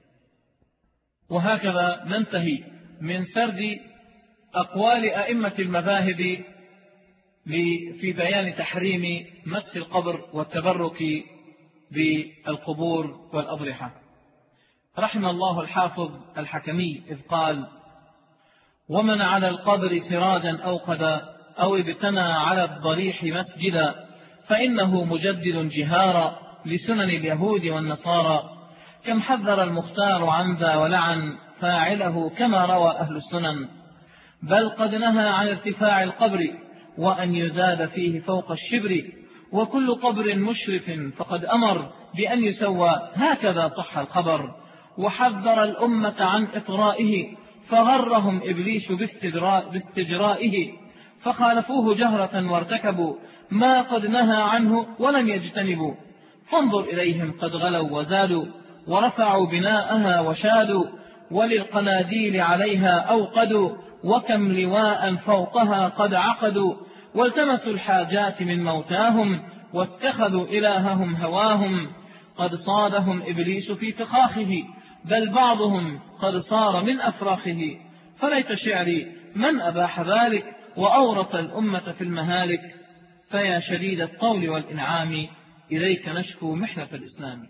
وهكذا ننتهي من سرد أقوال أئمة المذاهب في بيان تحريم مس القبر والتبرك بالقبور والأضرحة. رحم الله الحافظ الحكمي إذ قال: ومن على القبر سراجا أوقدا أو ابتنى على الضريح مسجدا فإنه مجدد جهارا لسنن اليهود والنصارى، كم حذر المختار عن ذا ولعن فاعله كما روى أهل السنن، بل قد نهى عن ارتفاع القبر وأن يزاد فيه فوق الشبر، وكل قبر مشرف فقد أمر بأن يسوى، هكذا صح الخبر. وحذر الأمة عن إطرائه فغرهم إبليس باستجرائه، فخالفوه جهرة وارتكبوا ما قد نهى عنه ولم يجتنبوا. فانظر إليهم قد غلوا وزادوا ورفعوا بناءها وشادوا، وللقناديل عليها أوقدوا وكم لواء فوقها قد عقدوا والتمسوا الحاجات من موتاهم واتخذوا إلههم هواهم قد صادهم إبليس في فخاخه بل بعضهم قد صار من أفراخه فليت شعري من أباح ذلك وأورط الأمة في المهالك فيا شديد الطول والإنعام إليك نشكو محنة الإسلام.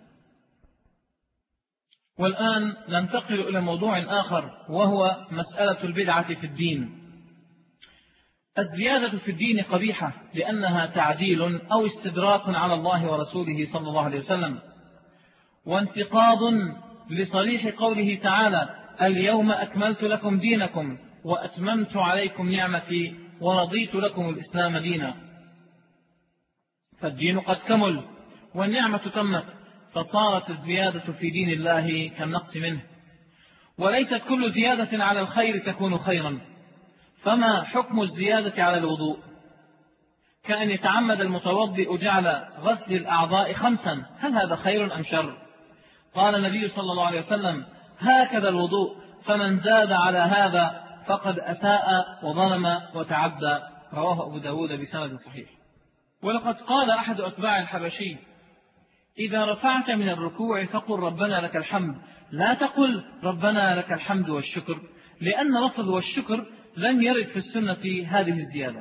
والآن ننتقل إلى موضوع آخر وهو مسألة البدعة في الدين. الزيادة في الدين قبيحة لأنها تعديل أو استدراك على الله ورسوله صلى الله عليه وسلم وانتقاض لصريح قوله تعالى اليوم أكملت لكم دينكم وأتممت عليكم نعمتي ورضيت لكم الإسلام دينا. فالدين قد كمل والنعمة تمت فصارت الزيادة في دين الله كالنقص منه وليست كل زيادة على الخير تكون خيرا. فما حكم الزيادة على الوضوء؟ كأن يتعمد المتوضئ جعل غسل الأعضاء خمسا، هل هذا خير أم شر؟ قال النبي صلى الله عليه وسلم هكذا الوضوء فمن زاد على هذا فقد أساء وظلم وتعدى، رواه أبو داود بسند صحيح. ولقد قال أحد أتباع الحبشي إذا رفعت من الركوع فقل ربنا لك الحمد، لا تقل ربنا لك الحمد والشكر، لأن لفظ والشكر لم يرد في السنة هذه الزيادة.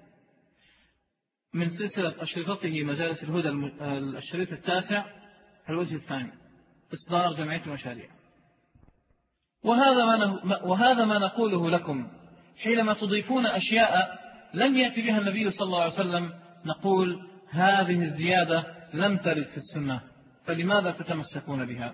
من سلسلة أشرطته مجالس الهدى الشريط التاسع الوجه الثاني إصدار جمعية مشاريع. وهذا ما وهذا ما نقوله لكم حينما تضيفون أشياء لم يأتي بها النبي صلى الله عليه وسلم نقول هذه الزيادة لم ترد في السنة فلماذا تتمسكون بها؟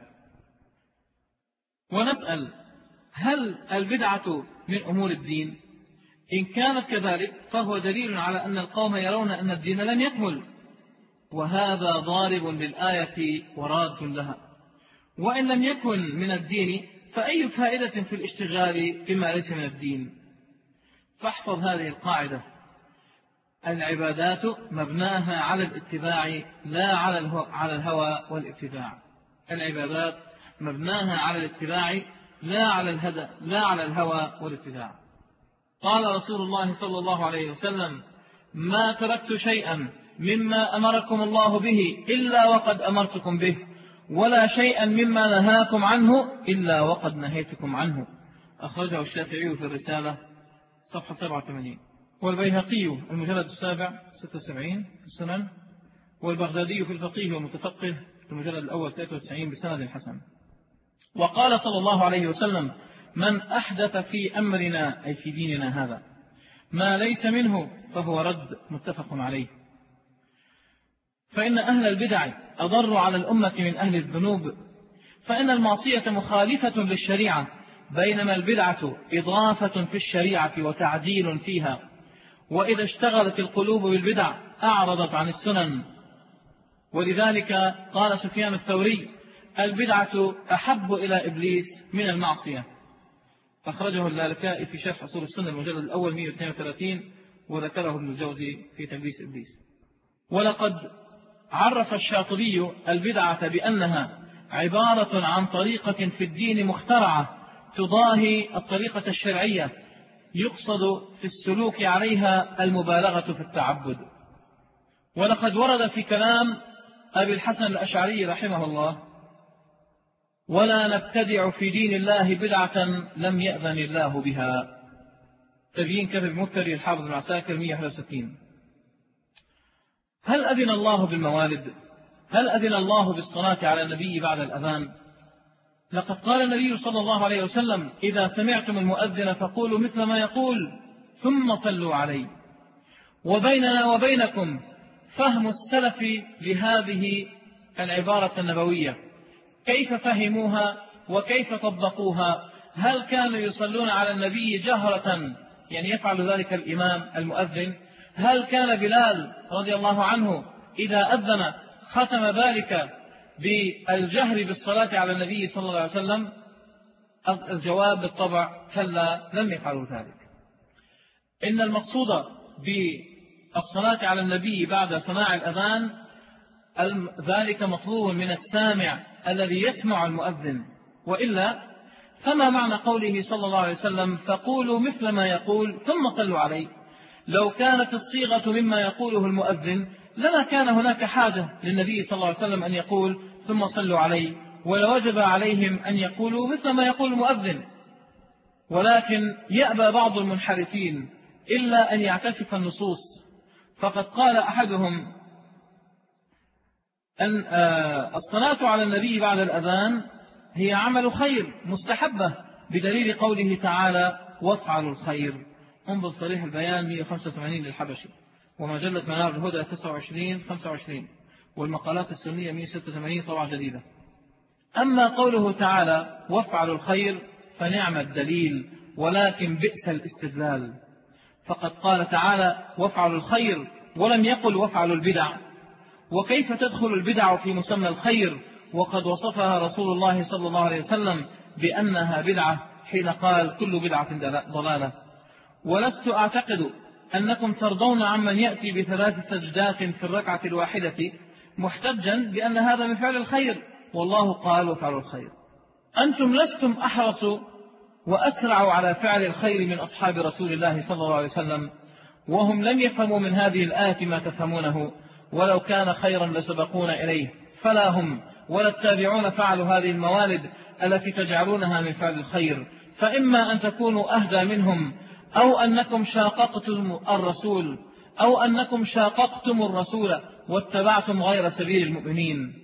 ونسأل هل البدعة من أمور الدين؟ إن كانت كذلك فهو دليل على أن القوم يرون أن الدين لم يكمل وهذا ضارب للآية وراد لها. وإن لم يكن من الدين فأي فائدة في الاشتغال بما ليس من الدين؟ فاحفظ هذه القاعدة: العبادات مبناها على الاتباع لا على الهوى والاتباع. العبادات مبناها على الاتباع لا على الهدى لا على الهوى والاتباع. قال رسول الله صلى الله عليه وسلم ما تركت شيئا مما أمركم الله به إلا وقد أمرتكم به ولا شيئا مما نهاكم عنه إلا وقد نهيتكم عنه. أخرجه الشافعي في الرسالة صفحة سبعة وثمانين، والبيهقي المجلد السابع ستة وسبعين في السنن، والبغدادي في الفقيه والمتفقه في المجلد الأول ثلاثة وتسعين بسند حسن. وقال صلى الله عليه وسلم من أحدث في أمرنا أي في ديننا هذا ما ليس منه فهو رد، متفق عليه. فإن أهل البدع أضروا على الأمة من أهل الذنوب، فإن المعصية مخالفة للشريعة بينما البدعة إضافة في الشريعة وتعديل فيها. وإذا اشتغلت القلوب بالبدع أعرضت عن السنن. ولذلك قال سفيان الثوري البدعة أحب إلى إبليس من المعصية. أخرجه اللالكائي في شرح أصول السنة المجلد الأول مئة واثنين وثلاثين، وذكره ابن الجوزي في تلبيس إبليس. ولقد عرف الشاطبي البدعة بأنها عبارة عن طريقة في الدين مخترعة تضاهي الطريقة الشرعية يقصد في السلوك عليها المبالغة في التعبد. ولقد ورد في كلام أبي الحسن الأشعري رحمه الله ولا نبتدع في دين الله بدعة لم يأذن الله بها. تبيين كتب مفتري الحافظ بن عساكر مئة وواحد وستين. هل أذن الله بالموالد؟ هل أذن الله بالصلاة على النبي بعد الأذان؟ لقد قال النبي صلى الله عليه وسلم إذا سمعتم المؤذن فقولوا مثل ما يقول ثم صلوا عليه. وبيننا وبينكم فهم السلف لهذه العبارة النبوية، كيف فهموها وكيف طبقوها؟ هل كانوا يصلون على النبي جهرة يعني يفعل ذلك الإمام المؤذن؟ هل كان بلال رضي الله عنه إذا أذن ختم ذلك بالجهر بالصلاة على النبي صلى الله عليه وسلم؟ الجواب بالطبع كلا، لم يفعلوا ذلك. إن المقصود بالصلاة على النبي بعد سماع الأذان ذلك مطلوب من السامع الذي يسمع المؤذن، وإلا فما معنى قوله صلى الله عليه وسلم فقولوا مثل ما يقول ثم صلوا عليه؟ لو كانت الصيغة مما يقوله المؤذن لما كان هناك حاجة للنبي صلى الله عليه وسلم أن يقول ثم صلوا عليه، ولوجب عليهم أن يقولوا مثل ما يقول المؤذن. ولكن يأبى بعض المنحرفين إلا أن يعتسف النصوص، فقد قال أحدهم أن الصلاة على النبي بعد الأذان هي عمل خير مستحبة بدليل قوله تعالى وافعلوا الخير. انظر صريح البيان مئة وخمسة وثمانين للحبشي، ومجلة منار الهدى تسعة وعشرين خمسة وعشرين، والمقالات السنية مئة وستة وثمانين طبعة جديدة. أما قوله تعالى وافعلوا الخير فنعم الدليل، ولكن بئس الاستدلال، فقد قال تعالى وافعلوا الخير ولم يقل وافعلوا البدع. وكيف تدخل البدع في مسمى الخير وقد وصفها رسول الله صلى الله عليه وسلم بأنها بدعة حين قال كل بدعة ضلالة؟ ولست أعتقد أنكم ترضون عمن يأتي بثلاث سجدات في الركعة الواحدة محتجا بأن هذا من فعل الخير، والله قال وفعلوا الخير. أنتم لستم أحرص وأسرع على فعل الخير من أصحاب رسول الله صلى الله عليه وسلم، وهم لم يفهموا من هذه الآية ما تفهمونه، ولو كان خيرا لسبقونا إليه، فلا هم ولا التابعون فعلوا هذه الموالد التي تجعلونها من فعل الخير، فإما أن تكونوا أهدى منهم أو أنكم شاققتم الرسول أو أنكم شاققتم الرسول واتبعتم غير سبيل المؤمنين.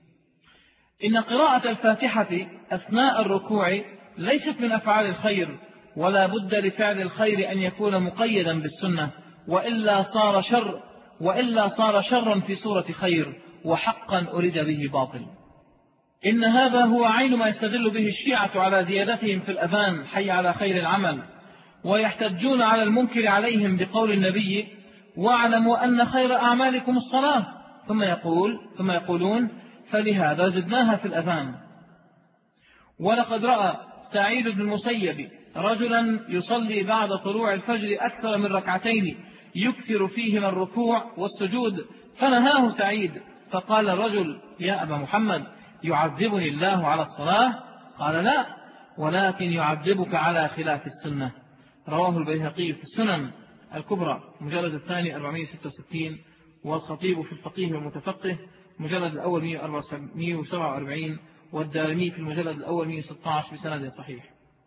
إن قراءة الفاتحة أثناء الركوع ليست من أفعال الخير، ولا بد لفعل الخير أن يكون مقيدا بالسنة، وإلا صار شر وإلا صار شرا في صورة خير، وحقا أريد به باطل. إن هذا هو عين ما يستدل به الشيعة على زيادتهم في الأذان حي على خير العمل، ويحتجون على المنكر عليهم بقول النبي واعلموا أن خير أعمالكم الصلاة، ثم يقول ثم يقولون فلهذا زدناها في الأذان. ولقد رأى سعيد بن المسيب رجلا يصلي بعد طلوع الفجر أكثر من ركعتين يكثر فيهما الركوع والسجود، فنهاه سعيد، فقال الرجل يا أبا محمد يعذبني الله على الصلاة؟ قال لا، ولكن يعذبك على خلاف السنة. رواه البيهقي في السنن الكبرى مجلد الثاني أربعمائة وستة وستين، والخطيب في الفقيه والمتفقه مجلد الأول مئة وسبعة وأربعين، والدارمي في المجلد الأول مئة وستة عشر بسند صحيح.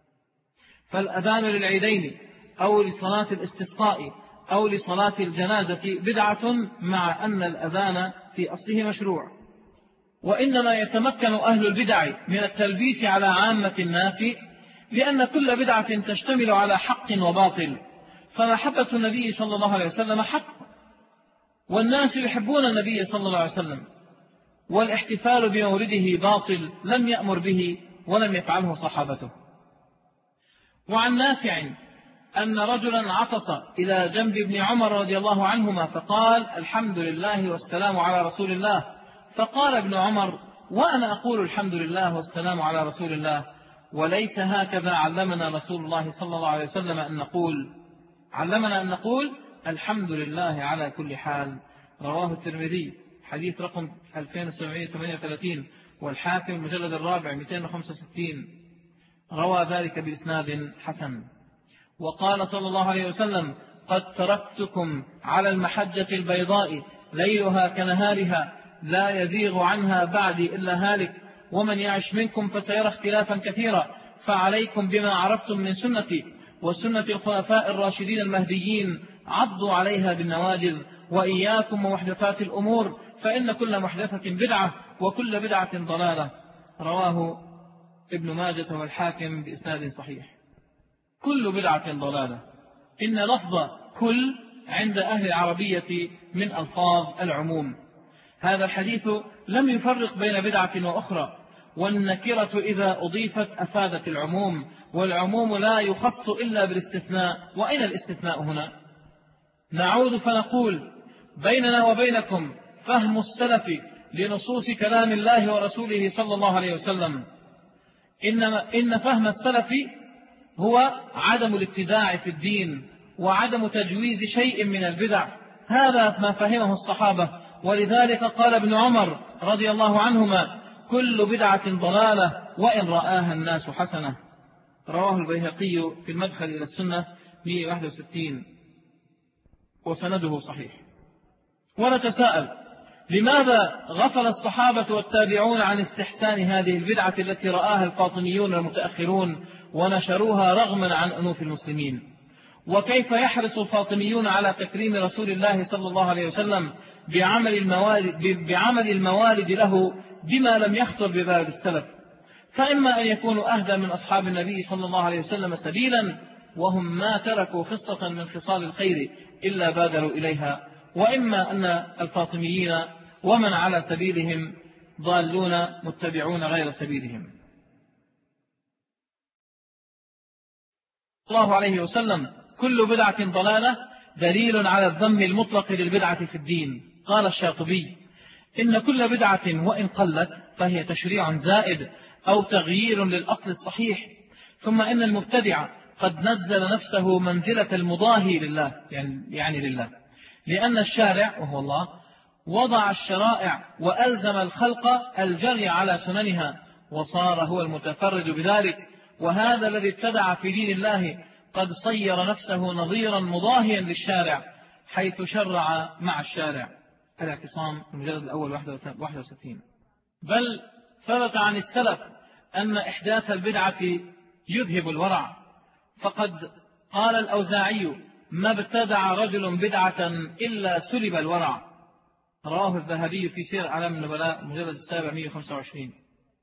فالأذان للعيدين أو لصلاة الاستسقاء أو لصلاة الجنازة بدعة، مع أن الأذان في أصله مشروع. وإنما يتمكن أهل البدع من التلبيس على عامة الناس، لأن كل بدعة تشتمل على حق وباطل، فمحبة النبي صلى الله عليه وسلم حق، والناس يحبون النبي صلى الله عليه وسلم، والاحتفال بمولده باطل لم يأمر به ولم يفعله صحابته. وعن نافع أن رجلا عطس إلى جنب ابن عمر رضي الله عنهما فقال الحمد لله والسلام على رسول الله، فقال ابن عمر وأنا أقول الحمد لله والسلام على رسول الله، وليس هكذا علمنا رسول الله صلى الله عليه وسلم أن نقول، علمنا أن نقول الحمد لله على كل حال. رواه الترمذي حديث رقم ألفين وسبعمائة وثمانية وثلاثين، والحاكم المجلد الرابع مئتين وخمسة وستين، روى ذلك بإسناد حسن. وقال صلى الله عليه وسلم قد تركتكم على المحجة البيضاء ليلها كنهارها لا يزيغ عنها بعدي إلا هالك، ومن يعش منكم فسيرى اختلافا كثيرا، فعليكم بما عرفتم من سنتي وسنة الخلفاء الراشدين المهديين، عضوا عليها بالنواجذ، وإياكم ومحدثات الأمور، فإن كل محدثة بدعة وكل بدعة ضلالة. رواه ابن ماجة والحاكم بإسناد صحيح. كل بدعة ضلالة، إن لفظ كل عند أهل العربية من ألفاظ العموم. هذا الحديث لم يفرق بين بدعة وأخرى، والنكرة إذا أضيفت أفادت العموم، والعموم لا يخص إلا بالاستثناء. وأين الاستثناء هنا؟ نعود فنقول بيننا وبينكم فهم السلف لنصوص كلام الله ورسوله صلى الله عليه وسلم. إنما إن فهم السلف هو عدم الابتداع في الدين وعدم تجويز شيء من البدع، هذا ما فهمه الصحابة. ولذلك قال ابن عمر رضي الله عنهما كل بدعة ضلالة وإن رآها الناس حسنة. رواه البيهقي في المدخل إلى السنة مئة وواحد وستين وسنده صحيح. ونتساءل لماذا غفل الصحابة والتابعون عن استحسان هذه البدعة التي رآها الفاطميون المتأخرون ونشروها رغما عن أنوف المسلمين؟ وكيف يحرص الفاطميون على تكريم رسول الله صلى الله عليه وسلم بعمل الموالد, بعمل الموالد له بما لم يخطر ببال السلف؟ فإما أن يكونوا أهدى من أصحاب النبي صلى الله عليه وسلم سبيلا وهم ما تركوا خصلة من خصال الخير إلا بادروا إليها، وإما أن الفاطميين ومن على سبيلهم ضالون متبعون غير سبيلهم. صلى الله عليه وسلم كل بدعة ضلالة دليل على الذم المطلق للبدعة في الدين. قال الشاطبي إن كل بدعة وإن قلت فهي تشريع زائد أو تغيير للأصل الصحيح، ثم إن المبتدع قد نزل نفسه منزلة المضاهي لله يعني, يعني لله، لأن الشارع وهو الله وضع الشرائع وألزم الخلق الجري على سننها وصار هو المتفرد بذلك، وهذا الذي ابتدع في دين الله قد صير نفسه نظيرا مضاهيا للشارع حيث شرع مع الشارع. الاعتصام المجلد الأول واحد وستين. بل ثبت عن السلف أن إحداث البدعة يذهب الورع، فقد قال الأوزاعي ما ابتدع رجل بدعة إلا سلب الورع. رواه الذهبي في سير أعلام النبلاء المجلد السابع مئة وخمسة وعشرين.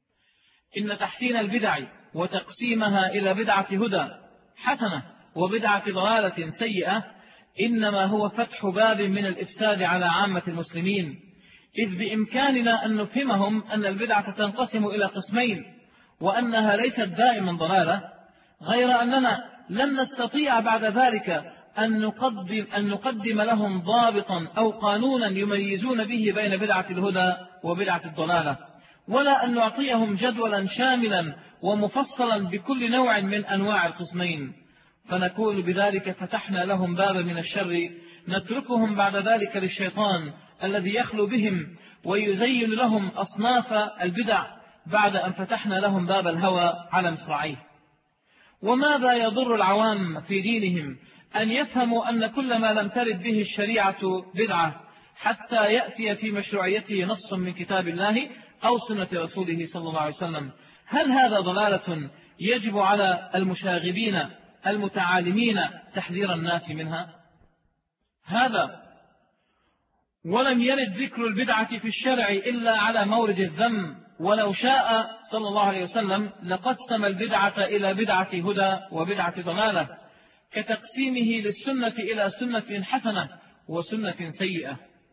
إن تحسين البدع وتقسيمها إلى بدعة هدى حسنة وبدعة ضلالة سيئة إنما هو فتح باب من الإفساد على عامة المسلمين، إذ بإمكاننا أن نفهمهم أن البدعة تنقسم إلى قسمين وأنها ليست دائما ضلالة، غير أننا لن نستطيع بعد ذلك أن نقدم, أن نقدم لهم ضابطا أو قانونا يميزون به بين بدعة الهدى وبدعة الضلالة، ولا أن نعطيهم جدولا شاملا ومفصلا بكل نوع من أنواع القسمين، فنكون بذلك فتحنا لهم بابا من الشر نتركهم بعد ذلك للشيطان الذي يخلو بهم ويزين لهم أصناف البدع بعد أن فتحنا لهم باب الهوى على مصراعيه. وماذا يضر العوام في دينهم أن يفهموا أن كل ما لم ترد به الشريعة بدعة حتى يأتي في مشروعيته نص من كتاب الله أو سنة رسوله صلى الله عليه وسلم؟ هل هذا ضلالة يجب على المشاغبين المتعالمين تحذير الناس منها؟ هذا ولم يرد ذكر البدعة في الشرع إلا على مورد الذم، ولو شاء صلى الله عليه وسلم لقسم البدعة إلى بدعة هدى وبدعة ضلالة، كتقسيمه للسنة إلى سنة حسنة وسنة سيئة.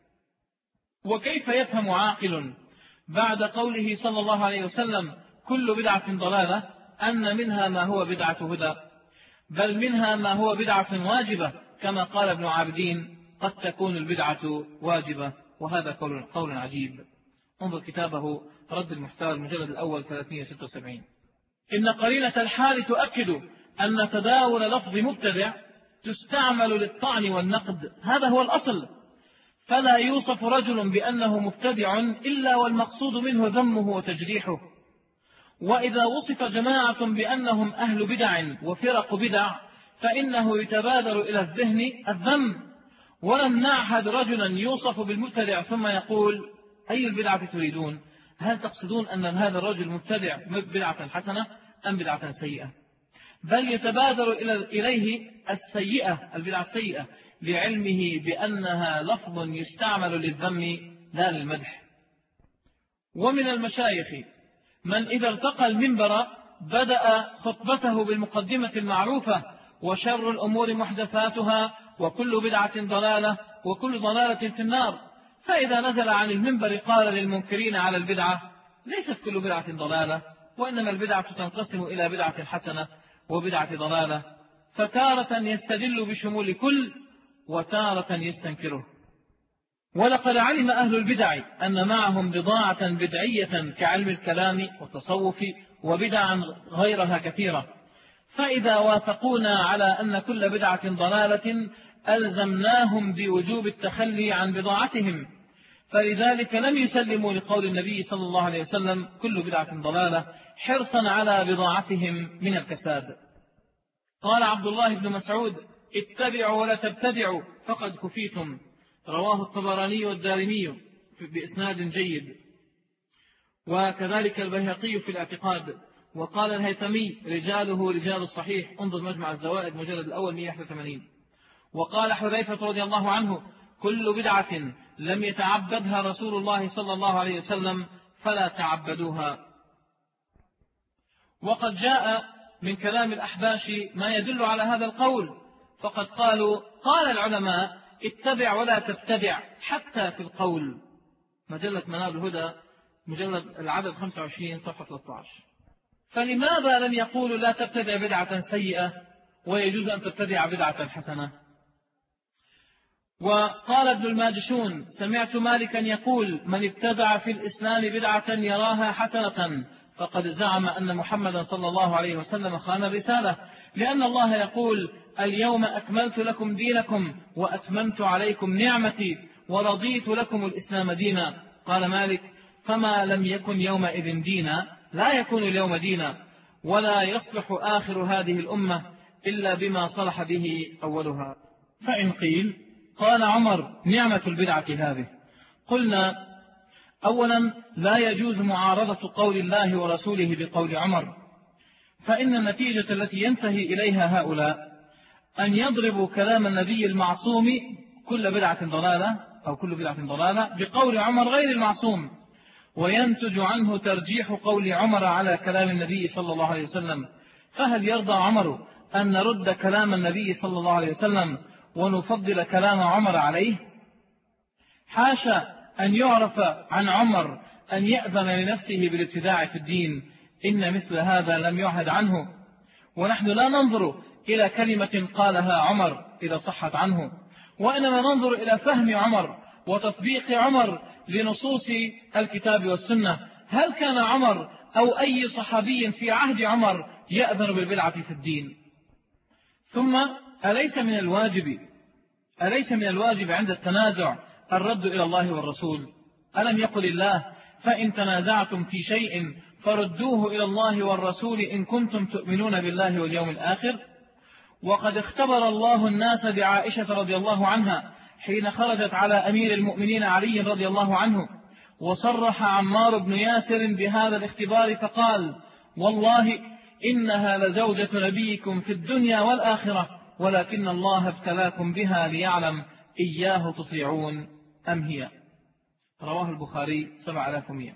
وكيف يفهم عاقل بعد قوله صلى الله عليه وسلم كل بدعة ضلالة أن منها ما هو بدعة هدى، بل منها ما هو بدعة واجبة، كما قال ابن عابدين قد تكون البدعة واجبة، وهذا قول, قول عجيب. انظر كتابه رد المحتوى المجلد الأول ثلاثمئة وستة وسبعين. إن قرينة الحال تؤكد أن تداول لفظ مبتدع تستعمل للطعن والنقد، هذا هو الأصل، فلا يوصف رجل بأنه مبتدع إلا والمقصود منه ذمه وتجريحه. وإذا وصف جماعة بأنهم أهل بدع وفرق بدع فإنه يتبادر إلى الذهن الذم، ولم نعهد رجلا يوصف بالمبتدع ثم يقول أي البدعة تريدون؟ هل تقصدون أن هذا الرجل مبتدع بدعة حسنة أم بدعة سيئة؟ بل يتبادر إليه السيئة البدعة السيئة لعلمه بأنها لفظ يستعمل للذم لا للمدح. ومن المشايخ من إذا ارتقى المنبر بدأ خطبته بالمقدمة المعروفة وشر الأمور محدثاتها وكل بدعة ضلالة وكل ضلالة في النار، فإذا نزل عن المنبر قال للمنكرين على البدعة ليست كل بدعة ضلالة، وإنما البدعة تنقسم إلى بدعة حسنة وبدعة ضلالة، فتارة يستدل بشمول كل وتارة يستنكره. ولقد علم أهل البدع أن معهم بضاعة بدعية كعلم الكلام والتصوف وبدعا غيرها كثيرة، فإذا وافقونا على أن كل بدعة ضلالة ألزمناهم بوجوب التخلي عن بضاعتهم، فلذلك لم يسلموا لقول النبي صلى الله عليه وسلم كل بدعة ضلالة حرصا على بضاعتهم من الكساد. قال عبد الله بن مسعود: اتبعوا ولا تبتدعوا فقد كفيتم. رواه الطبراني والدارمي بإسناد جيد، وكذلك البيهقي في الاعتقاد. وقال الهيثمي: رجاله رجال الصحيح، انظر مجمع الزوائد مجلد الأول مئة وواحد وثمانين. وقال حذيفة رضي الله عنه: كل بدعة لم يتعبدها رسول الله صلى الله عليه وسلم فلا تعبدوها. وقد جاء من كلام الأحباش ما يدل على هذا القول، فقد قالوا: قال العلماء: اتبع ولا تبتدع حتى في القول. مجلة منار الهدى مجلد العدد خمسة وعشرين صفحة ثلاثة عشر. فلماذا لم يقولوا لا تبتدع بدعة سيئة ويجوز أن تبتدع بدعة حسنة؟ وقال ابن الماجشون: سمعت مالكا يقول: من ابتدع في الإسلام بدعة يراها حسنة فقد زعم أن محمدا صلى الله عليه وسلم خان الرسالة، لأن الله يقول: اليوم أكملت لكم دينكم وأتممت عليكم نعمتي ورضيت لكم الإسلام دينا. قال مالك: فما لم يكن يومئذ دينا لا يكون اليوم دينا، ولا يصلح آخر هذه الأمة إلا بما صلح به أولها. فإن قيل: قال عمر: نعمة البدعة هذه، قلنا: أولا لا يجوز معارضة قول الله ورسوله بقول عمر، فإن النتيجة التي ينتهي إليها هؤلاء أن يضربوا كلام النبي المعصوم كل بدعة ضلالة أو كل بدعة ضلالة بقول عمر غير المعصوم، وينتج عنه ترجيح قول عمر على كلام النبي صلى الله عليه وسلم. فهل يرضى عمر أن نرد كلام النبي صلى الله عليه وسلم ونفضل كلام عمر عليه؟ حاشا أن يعرف عن عمر أن يأذن لنفسه بالابتداع في الدين، إن مثل هذا لم يعهد عنه. ونحن لا ننظر إلى كلمة قالها عمر إذا صحت عنه، وإنما ننظر إلى فهم عمر وتطبيق عمر لنصوص الكتاب والسنة. هل كان عمر أو أي صحابي في عهد عمر يأذن بالبدعة في الدين؟ ثم أليس من الواجب أليس من الواجب عند التنازع الرد إلى الله والرسول؟ ألم يقل الله: فإن تنازعتم في شيء فردوه إلى الله والرسول إن كنتم تؤمنون بالله واليوم الآخر؟ وقد اختبر الله الناس بعائشة رضي الله عنها حين خرجت على أمير المؤمنين علي رضي الله عنه، وصرح عمار بن ياسر بهذا الاختبار فقال: والله إنها لزوجة نبيكم في الدنيا والآخرة، ولكن الله ابتلاكم بها ليعلم إياه تطيعون أم هي. رواه البخاري سبعة آلاف ومئة.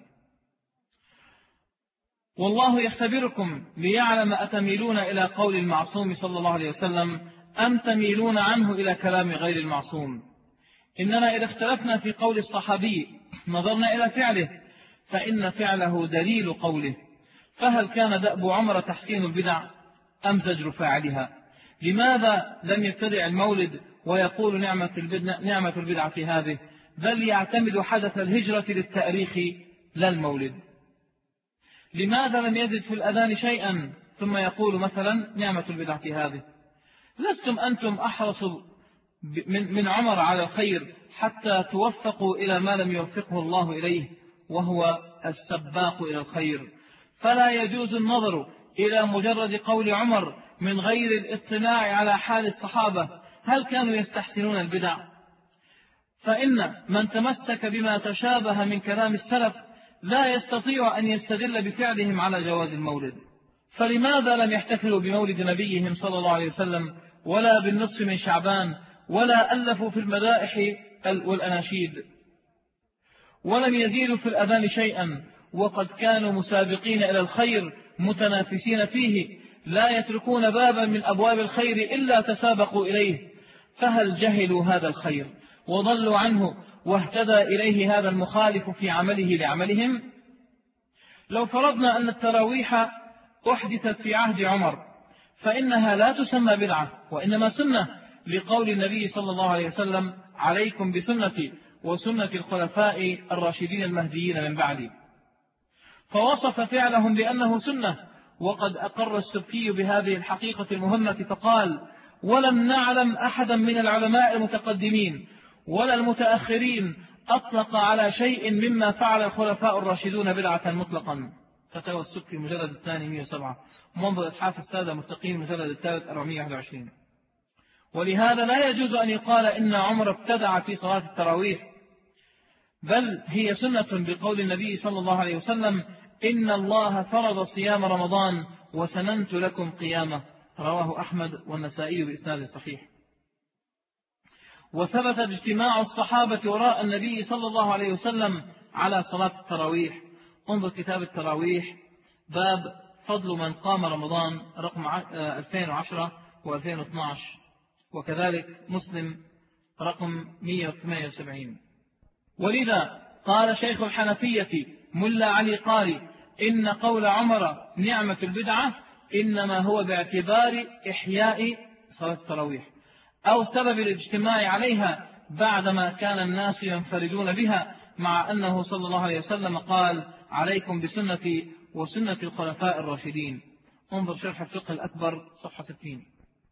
والله يختبركم ليعلم أتميلون إلى قول المعصوم صلى الله عليه وسلم أم تميلون عنه إلى كلام غير المعصوم. إننا إذا اختلفنا في قول الصحابي نظرنا إلى فعله، فإن فعله دليل قوله. فهل كان دأب عمر تحسين البدع أم زجر فاعلها؟ لماذا لم يبتدع المولد ويقول نعمة البدعة, نعمة البدعة في هذه، بل يعتمد حدث الهجرة للتاريخ لا المولد؟ لماذا لم يزد في الأذان شيئا ثم يقول مثلا نعمة البدعة هذه؟ لستم أنتم أحرص من, من عمر على الخير حتى توفقوا إلى ما لم يوفقه الله إليه، وهو السباق إلى الخير. فلا يجوز النظر إلى مجرد قول عمر من غير الاطلاع على حال الصحابة هل كانوا يستحسنون البدع، فإن من تمسك بما تشابه من كلام السلف لا يستطيع أن يستدل بفعلهم على جواز المولد. فلماذا لم يحتفلوا بمولد نبيهم صلى الله عليه وسلم ولا بالنصف من شعبان، ولا ألفوا في المدائح والأناشيد، ولم يزيدوا في الأذان شيئا، وقد كانوا مسابقين إلى الخير متنافسين فيه، لا يتركون بابا من أبواب الخير إلا تسابقوا إليه؟ فهل جهلوا هذا الخير وضلوا عنه واهتدى إليه هذا المخالف في عمله لعملهم؟ لو فرضنا أن التراويح أحدثت في عهد عمر فإنها لا تسمى بدعة، وإنما سنة، لقول النبي صلى الله عليه وسلم: عليكم بسنتي وسنة الخلفاء الراشدين المهديين من بعدي. فوصف فعلهم بأنه سنة، وقد أقر السبكي بهذه الحقيقة المهمة فقال: ولم نعلم أحدا من العلماء المتقدمين ولا المتأخرين أطلق على شيء مما فعل الخلفاء الراشدون بدعة مطلقا. فتاوى السبكي المجلد الثاني مئة وسبعة، منظر إتحاف السادة المتقين المجلد الثالث أربعمئة وواحد وعشرين. ولهذا لا يجوز أن يقال إن عمر ابتدع في صلاة التراويح، بل هي سنة بقول النبي صلى الله عليه وسلم: إن الله فرض صيام رمضان وسننت لكم قيامه، رواه أحمد والنسائي بإسناد صحيح. وثبت اجتماع الصحابة وراء النبي صلى الله عليه وسلم على صلاة التراويح. انظر كتاب التراويح باب فضل من قام رمضان رقم ألفين وعشرة وألفين واثني عشر، وكذلك مسلم رقم مئة وثمانية وسبعين. ولذا قال شيخ الحنفية ملا علي قاري: إن قول عمر نعمة البدعة إنما هو باعتبار إحياء صلاة التراويح أو سبب الاجتماع عليها بعدما كان الناس ينفردون بها، مع أنه صلى الله عليه وسلم قال: عليكم بسنتي وسنة الخلفاء الراشدين. انظر شرح الفقه الأكبر صفحة ستين.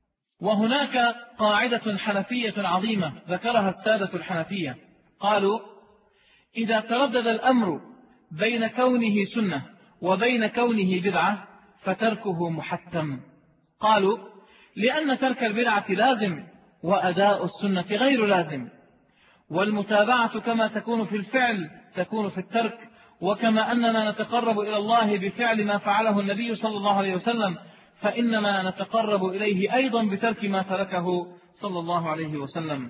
وهناك قاعدة حنفية عظيمة ذكرها السادة الحنفية، قالوا: إذا تردد الأمر بين كونه سنة وبين كونه بدعة فتركه محتم. قالوا: لأن ترك البدعة لازم وأداء السنة غير لازم، والمتابعة كما تكون في الفعل تكون في الترك، وكما أننا نتقرب إلى الله بفعل ما فعله النبي صلى الله عليه وسلم فإنما نتقرب إليه أيضا بترك ما تركه صلى الله عليه وسلم.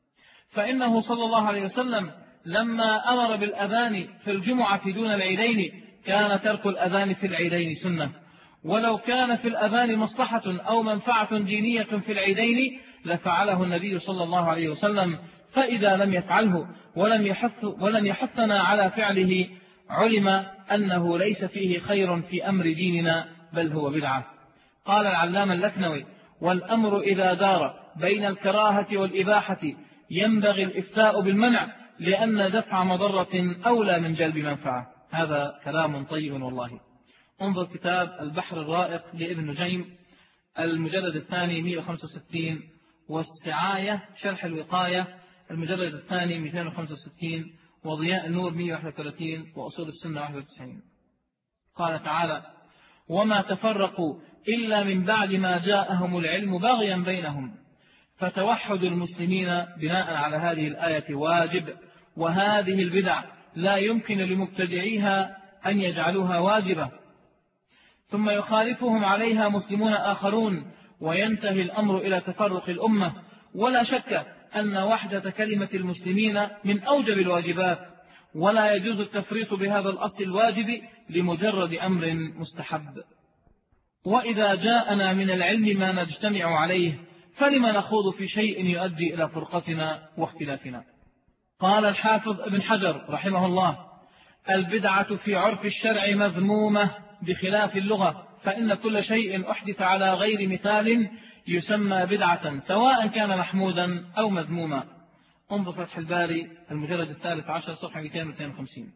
فإنه صلى الله عليه وسلم لما أمر بالأذان في الجمعة دون العيدين كان ترك الأذان في العيدين سنة، ولو كان في الأذان مصلحة أو منفعة دينية في العيدين لفعله النبي صلى الله عليه وسلم، فإذا لم يفعله ولم يحث ولم يحثنا على فعله علم أنه ليس فيه خير في أمر ديننا بل هو بدعة. قال العلامة اللكنوي: والأمر إذا دار بين الكراهة والإباحة ينبغي الإفتاء بالمنع، لأن دفع مضرة أولى من جلب منفعة. هذا كلام طيب والله. انظر كتاب البحر الرائق لابن نجيم المجلد الثاني مئة وخمسة وستين، والسعاية شرح الوقاية المجلد الثاني مئتين وخمسة وستين، وضياء النور مئة وواحد وثلاثين، وأصول السنة واحد وتسعين. قال تعالى: وما تفرقوا إلا من بعد ما جاءهم العلم بغيا بينهم. فتوحد المسلمين بناء على هذه الآية واجب، وهذه البدع لا يمكن لمبتدعيها أن يجعلوها واجبة، ثم يخالفهم عليها مسلمون آخرون وينتهي الأمر إلى تفرق الأمة. ولا شك أن وحدة كلمة المسلمين من أوجب الواجبات، ولا يجوز التفريط بهذا الأصل الواجب لمجرد أمر مستحب. وإذا جاءنا من العلم ما نجتمع عليه فلما نخوض في شيء يؤدي إلى فرقتنا واختلافنا. قال الحافظ ابن حجر رحمه الله: البدعة في عرف الشرع مذمومة بخلاف اللغة، فإن كل شيء أحدث على غير مثال يسمى بدعة سواء كان محمودا أو مذموما. انظر فتح الباري المجلد الثالث عشر صفحة مئتين واثنين وخمسين.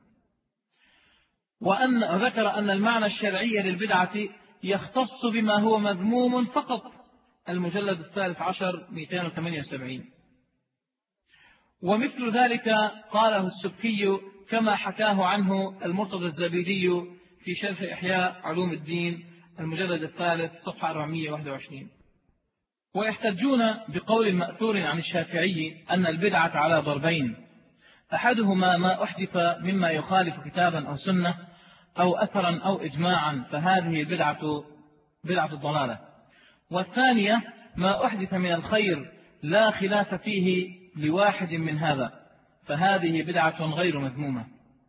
وأن ذكر أن المعنى الشرعي للبدعة يختص بما هو مذموم فقط، المجلد الثالث عشر مئتين وثمانية وسبعين. ومثل ذلك قاله السبكي كما حكاه عنه المرتضى الزبيدي في شرح إحياء علوم الدين المجلد الثالث صفحة أربعمئة وواحد وعشرين. ويحتجون بقول مأثور عن الشافعي أن البدعة على ضربين: أحدهما ما أحدث مما يخالف كتابا أو سنة أو أثرا أو إجماعا، فهذه البدعة بدعة الضلالة. والثانية ما أحدث من الخير لا خلاف فيه لواحد من هذا، فهذه بدعة غير مذمومة.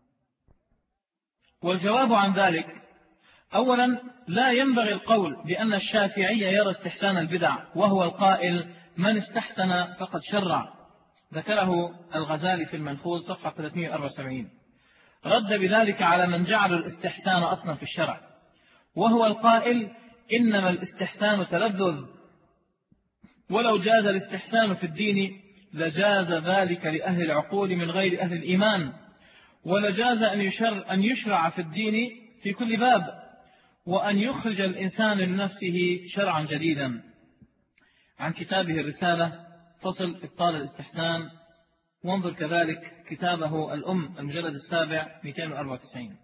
والجواب عن ذلك: أولا، لا ينبغي القول بأن الشافعي يرى استحسان البدع، وهو القائل: من استحسن فقد شرع، ذكره الغزالي في المنخول صفحة ثلاثمئة وأربعة وسبعين. رد بذلك على من جعل الاستحسان أصلا في الشرع، وهو القائل: إنما الاستحسان تلذذ، ولو جاز الاستحسان في الدين لجاز ذلك لأهل العقول من غير أهل الإيمان، ولجاز أن يشرع, أن يشرع في الدين في كل باب، وأن يخرج الإنسان لنفسه شرعا جديدا. عن كتابه الرسالة فصل إبطال الاستحسان. وانظر كذلك كتابه الأم المجلد السابع مئتين وأربعة وتسعين.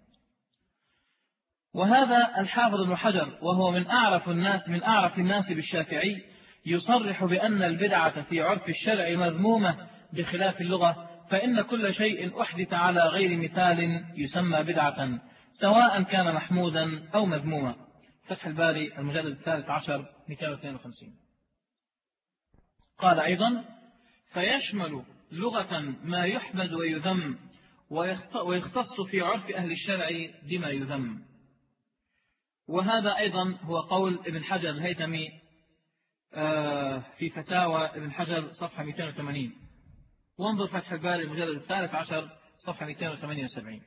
وهذا الحافظ ابن حجر وهو من أعرف الناس من أعرف الناس بالشافعي يصرح بأن البدعة في عرف الشرع مذمومة بخلاف اللغة، فإن كل شيء أحدث على غير مثال يسمى بدعة سواء كان محمودا أو مذموما. فتح الباري المجلد الثالث عشر مئتين واثنين وخمسين. قال أيضا: فيشمل لغة ما يحمد ويذم ويختص في عرف أهل الشرع بما يذم. وهذا أيضا هو قول ابن حجر الهيثمي في فتاوى ابن حجر صفحة مئتين وثمانين، وانظر فتح الباري المجلد الثالث عشر صفحة مئتين وثمانية وسبعين.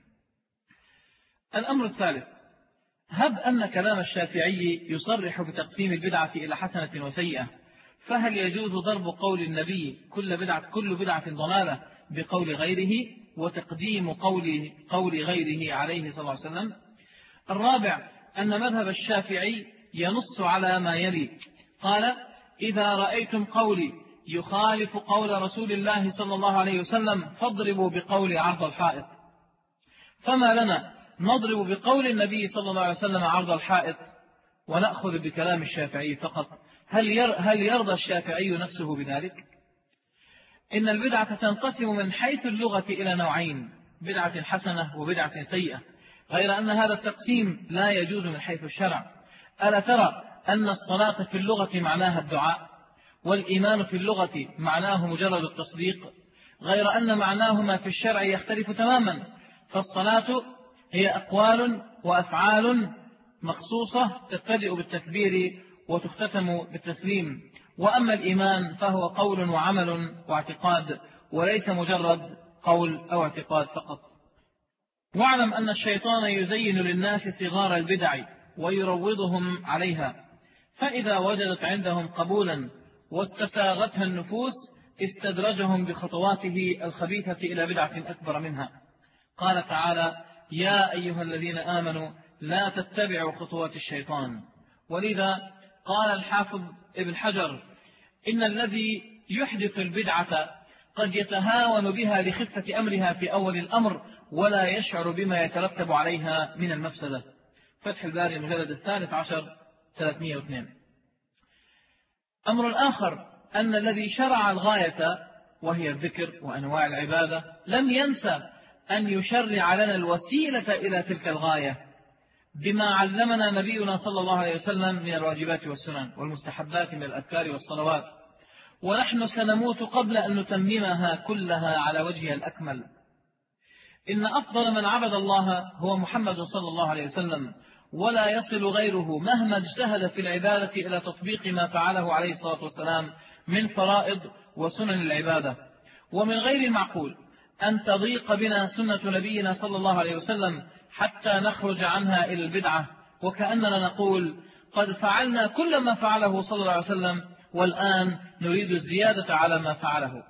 الأمر الثالث: هب أن كلام الشافعي يصرح بتقسيم البدعة إلى حسنة وسيئة، فهل يجوز ضرب قول النبي كل بدعة, كل بدعة ضلالة بقول غيره وتقديم قول, قول غيره عليه صلى الله عليه وسلم؟ الرابع: أن مذهب الشافعي ينص على ما يلي. قال: إذا رأيتم قولي يخالف قول رسول الله صلى الله عليه وسلم فاضربوا بقول عرض الحائط. فما لنا نضرب بقول النبي صلى الله عليه وسلم عرض الحائط ونأخذ بكلام الشافعي فقط؟ هل هل يرضى الشافعي نفسه بذلك؟ إن البدعة تنقسم من حيث اللغة إلى نوعين: بدعة حسنة وبدعة سيئة، غير أن هذا التقسيم لا يجوز من حيث الشرع. ألا ترى أن الصلاة في اللغة معناها الدعاء، والإيمان في اللغة معناه مجرد التصديق، غير أن معناهما في الشرع يختلف تماما. فالصلاة هي أقوال وأفعال مخصوصة تبتدئ بالتكبير وتختتم بالتسليم، وأما الإيمان فهو قول وعمل واعتقاد، وليس مجرد قول أو اعتقاد فقط. واعلم أن الشيطان يزين للناس صغار البدع ويروضهم عليها، فإذا وجدت عندهم قبولا واستساغتها النفوس استدرجهم بخطواته الخبيثة إلى بدعة أكبر منها. قال تعالى: يا أيها الذين آمنوا لا تتبعوا خطوات الشيطان. ولذا قال الحافظ ابن حجر: إن الذي يحدث البدعة قد يتهاون بها لخفة أمرها في أول الأمر ولا يشعر بما يترتب عليها من المفسدة. فتح الباري المجلد الثالث عشر ثلاثمئة واثنين. أمر الآخر: أن الذي شرع الغاية وهي الذكر وأنواع العبادة لم ينسى أن يشرع لنا الوسيلة إلى تلك الغاية بما علمنا نبينا صلى الله عليه وسلم من الواجبات والسنن والمستحبات من الأذكار والصلوات، ونحن سنموت قبل أن نتممها كلها على وجهها الأكمل. إن أفضل من عبد الله هو محمد صلى الله عليه وسلم، ولا يصل غيره مهما اجتهد في العبادة إلى تطبيق ما فعله عليه الصلاة والسلام من فرائض وسنن العبادة. ومن غير المعقول أن تضيق بنا سنة نبينا صلى الله عليه وسلم حتى نخرج عنها إلى البدعة، وكأننا نقول: قد فعلنا كل ما فعله صلى الله عليه وسلم والآن نريد الزيادة على ما فعله.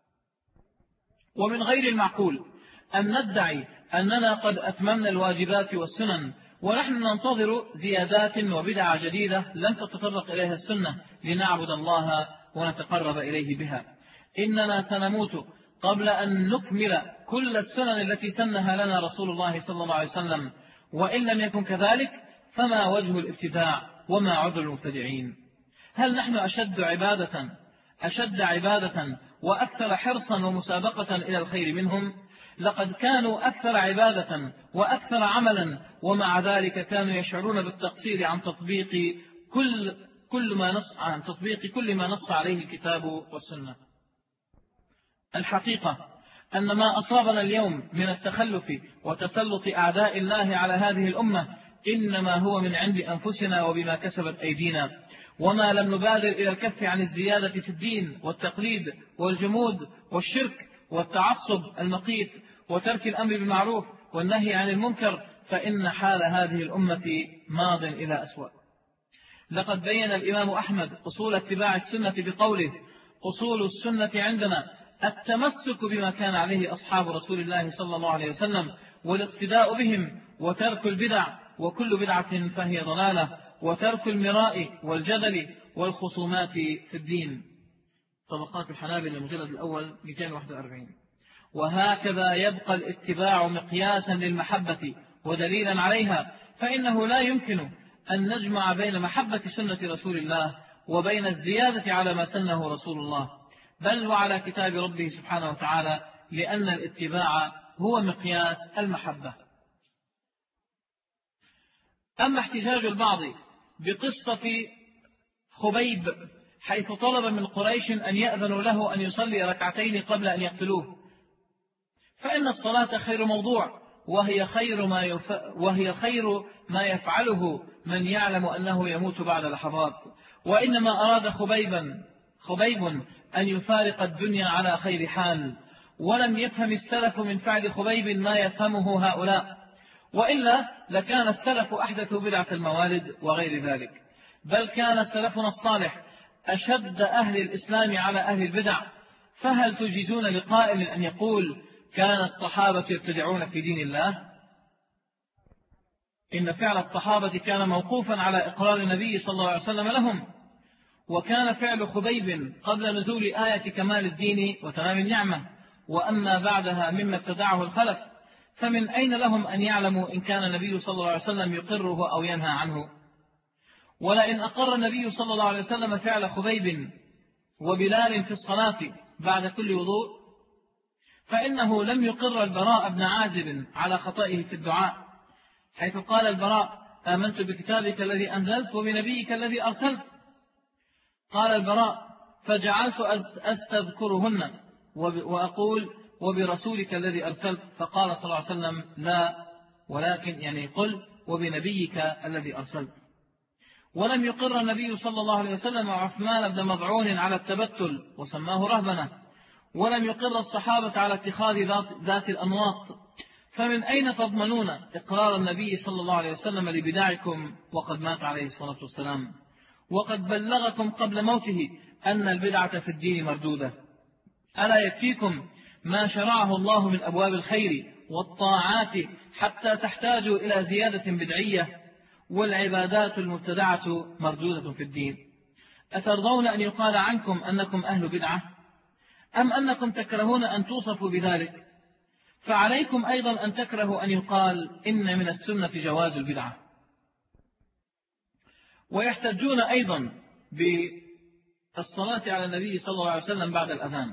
ومن غير المعقول أن ندعي أننا قد أتممنا الواجبات والسنن ونحن ننتظر زيادات وبدع جديدة لم تتطرق إليها السنة لنعبد الله ونتقرب إليه بها. إننا سنموت قبل أن نكمل كل السنن التي سنها لنا رسول الله صلى الله عليه وسلم، وإن لم يكن كذلك فما وجه الابتداع وما عذر المبتدعين؟ هل نحن أشد عبادة أشد عبادة وأكثر حرصا ومسابقة إلى الخير منهم؟ لقد كانوا أكثر عبادة وأكثر عملا، ومع ذلك كانوا يشعرون بالتقصير عن تطبيق كل كل ما نص عن تطبيق كل ما نص عليه الكتاب والسنة. الحقيقة أن ما أصابنا اليوم من التخلف وتسلط أعداء الله على هذه الأمة إنما هو من عند أنفسنا وبما كسبت أيدينا، وما لم نبادر إلى الكف عن الزيادة في الدين والتقليد والجمود والشرك والتعصب المقيت وترك الأمر بالمعروف والنهي عن المنكر، فإن حال هذه الأمة ماض إلى أسوأ. لقد بين الإمام أحمد أصول اتباع السنة بقوله: أصول السنة عندنا التمسك بما كان عليه أصحاب رسول الله صلى الله عليه وسلم والاقتداء بهم وترك البدع، وكل بدعة فهي ضلالة، وترك المراء والجدل والخصومات في الدين. طبقات الحنابلة المجلد الأول مئتين وواحد وأربعين. وهكذا يبقى الاتباع مقياسا للمحبة ودليلا عليها، فإنه لا يمكن أن نجمع بين محبة سنة رسول الله وبين الزيادة على ما سنه رسول الله، بل وعلى كتاب ربه سبحانه وتعالى، لأن الاتباع هو مقياس المحبة. أما احتجاج البعض بقصة خبيب حيث طلب من قريش أن يأذنوا له أن يصلي ركعتين قبل أن يقتلوه، فإن الصلاة خير موضوع، وهي خير ما, يف... وهي خير ما يفعله من يعلم أنه يموت بعد لحظات، وإنما أراد خبيبا خبيب أن يفارق الدنيا على خير حال، ولم يفهم السلف من فعل خبيب ما يفهمه هؤلاء، وإلا لكان السلف أحدثوا بدعة الموالد وغير ذلك، بل كان سلفنا الصالح أشد أهل الإسلام على أهل البدع. فهل تجيزون لقائل أن يقول كان الصحابة يبتدعون في دين الله؟ إن فعل الصحابة كان موقوفا على إقرار النبي صلى الله عليه وسلم لهم، وكان فعل خبيب قبل نزول آية كمال الدين وتمام النعمة، وأما بعدها مما ابتدعه الخلف، فمن أين لهم أن يعلموا إن كان النبي صلى الله عليه وسلم يقره أو ينهى عنه؟ ولئن أقر النبي صلى الله عليه وسلم فعل خبيب وبلال في الصلاة بعد كل وضوء، فإنه لم يقر البراء بن عازب على خطئه في الدعاء، حيث قال البراء آمنت بكتابك الذي أنزلت وبنبيك الذي أرسلت. قال البراء فجعلت أستذكرهن وأقول وبرسولك الذي أرسلت، فقال صلى الله عليه وسلم لا، ولكن يعني قل وبنبيك الذي أرسلت. ولم يقر النبي صلى الله عليه وسلم عثمان بن مضعون على التبتل وسماه رهبنة، ولم يقر الصحابة على اتخاذ ذات, ذات الأنواط، فمن أين تضمنون إقرار النبي صلى الله عليه وسلم لبدعكم وقد مات عليه الصلاة والسلام، وقد بلغكم قبل موته أن البدعة في الدين مردودة؟ ألا يكفيكم ما شرعه الله من أبواب الخير والطاعات حتى تحتاجوا إلى زيادة بدعية، والعبادات المبتدعة مردودة في الدين؟ أترضون أن يقال عنكم أنكم أهل بدعة، أم أنكم تكرهون أن توصفوا بذلك؟ فعليكم أيضا أن تكرهوا أن يقال إن من السنة جواز البدعة. ويحتجون أيضا بالصلاة على النبي صلى الله عليه وسلم بعد الأذان،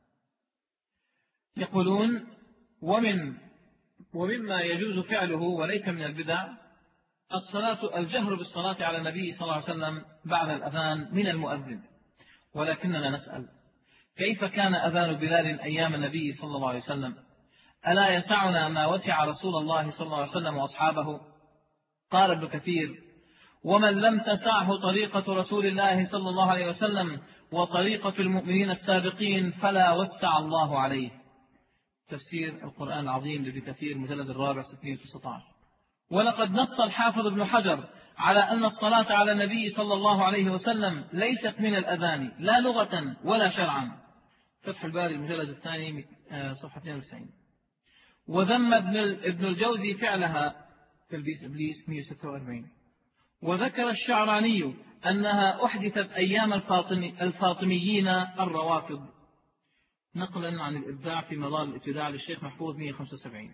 يقولون ومن ومما يجوز فعله وليس من البدع الصلاة الجهر بالصلاة على النبي صلى الله عليه وسلم بعد الأذان من المؤذن. ولكننا نسأل كيف كان أذان بلال أيام النبي صلى الله عليه وسلم؟ ألا يسعنا ما وسع رسول الله صلى الله عليه وسلم وأصحابه؟ قال ابن كثير ومن لم تسعه طريقة رسول الله صلى الله عليه وسلم وطريقة المؤمنين السابقين فلا وسع الله عليه. تفسير القرآن العظيم لابن كثير مجلد الرابع ستمائة وتسعة عشر. ولقد نص الحافظ ابن حجر على أن الصلاة على النبي صلى الله عليه وسلم ليست من الأذان لا لغة ولا شرعا. فتح الباري المجلد الثاني صفحة اثنين وتسعين. وذم ابن الجوزي فعلها تلبيس إبليس مئة وستة وأربعين. وذكر الشعراني أنها أحدثت أيام الفاطمي الفاطميين الروافض، نقلا عن الإبداع في مظال الابتداع للشيخ محفوظ مئة وخمسة وسبعين.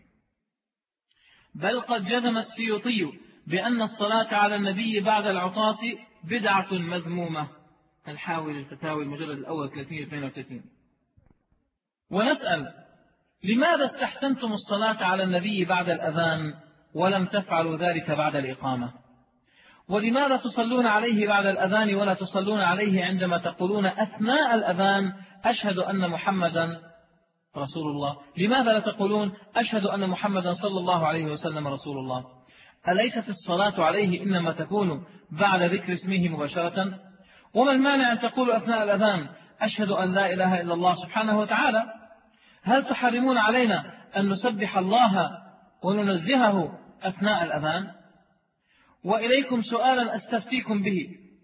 بل قد جزم السيوطي بأن الصلاة على النبي بعد العطاس بدعة مذمومة، الحاوي للفتاوي المجلد الأول ثلاثمائة واثنين وثلاثين. ونسأل لماذا استحسنتم الصلاة على النبي بعد الأذان ولم تفعلوا ذلك بعد الإقامة؟ ولماذا تصلون عليه بعد الأذان ولا تصلون عليه عندما تقولون أثناء الأذان أشهد أن محمدا رسول الله؟ لماذا لا تقولون أشهد أن محمدا صلى الله عليه وسلم رسول الله؟ أليست الصلاة عليه إنما تكون بعد ذكر اسمه مباشرة؟ وما المانع أن تقولوا أثناء الأذان أشهد أن لا إله إلا الله سبحانه وتعالى؟ هل تحرمون علينا أن نسبح الله وننزهه أثناء الأذان؟ وإليكم سؤالا أستفتيكم به،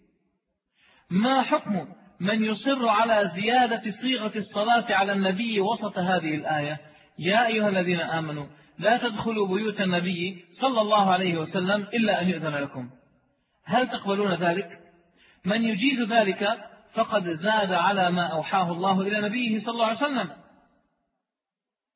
ما حكم من يصر على زيادة صيغة الصلاة على النبي وسط هذه الآية يا أيها الذين آمنوا لا تدخلوا بيوت النبي صلى الله عليه وسلم إلا أن يؤذن لكم؟ هل تقبلون ذلك؟ من يجيز ذلك فقد زاد على ما أوحاه الله إلى نبيه صلى الله عليه وسلم.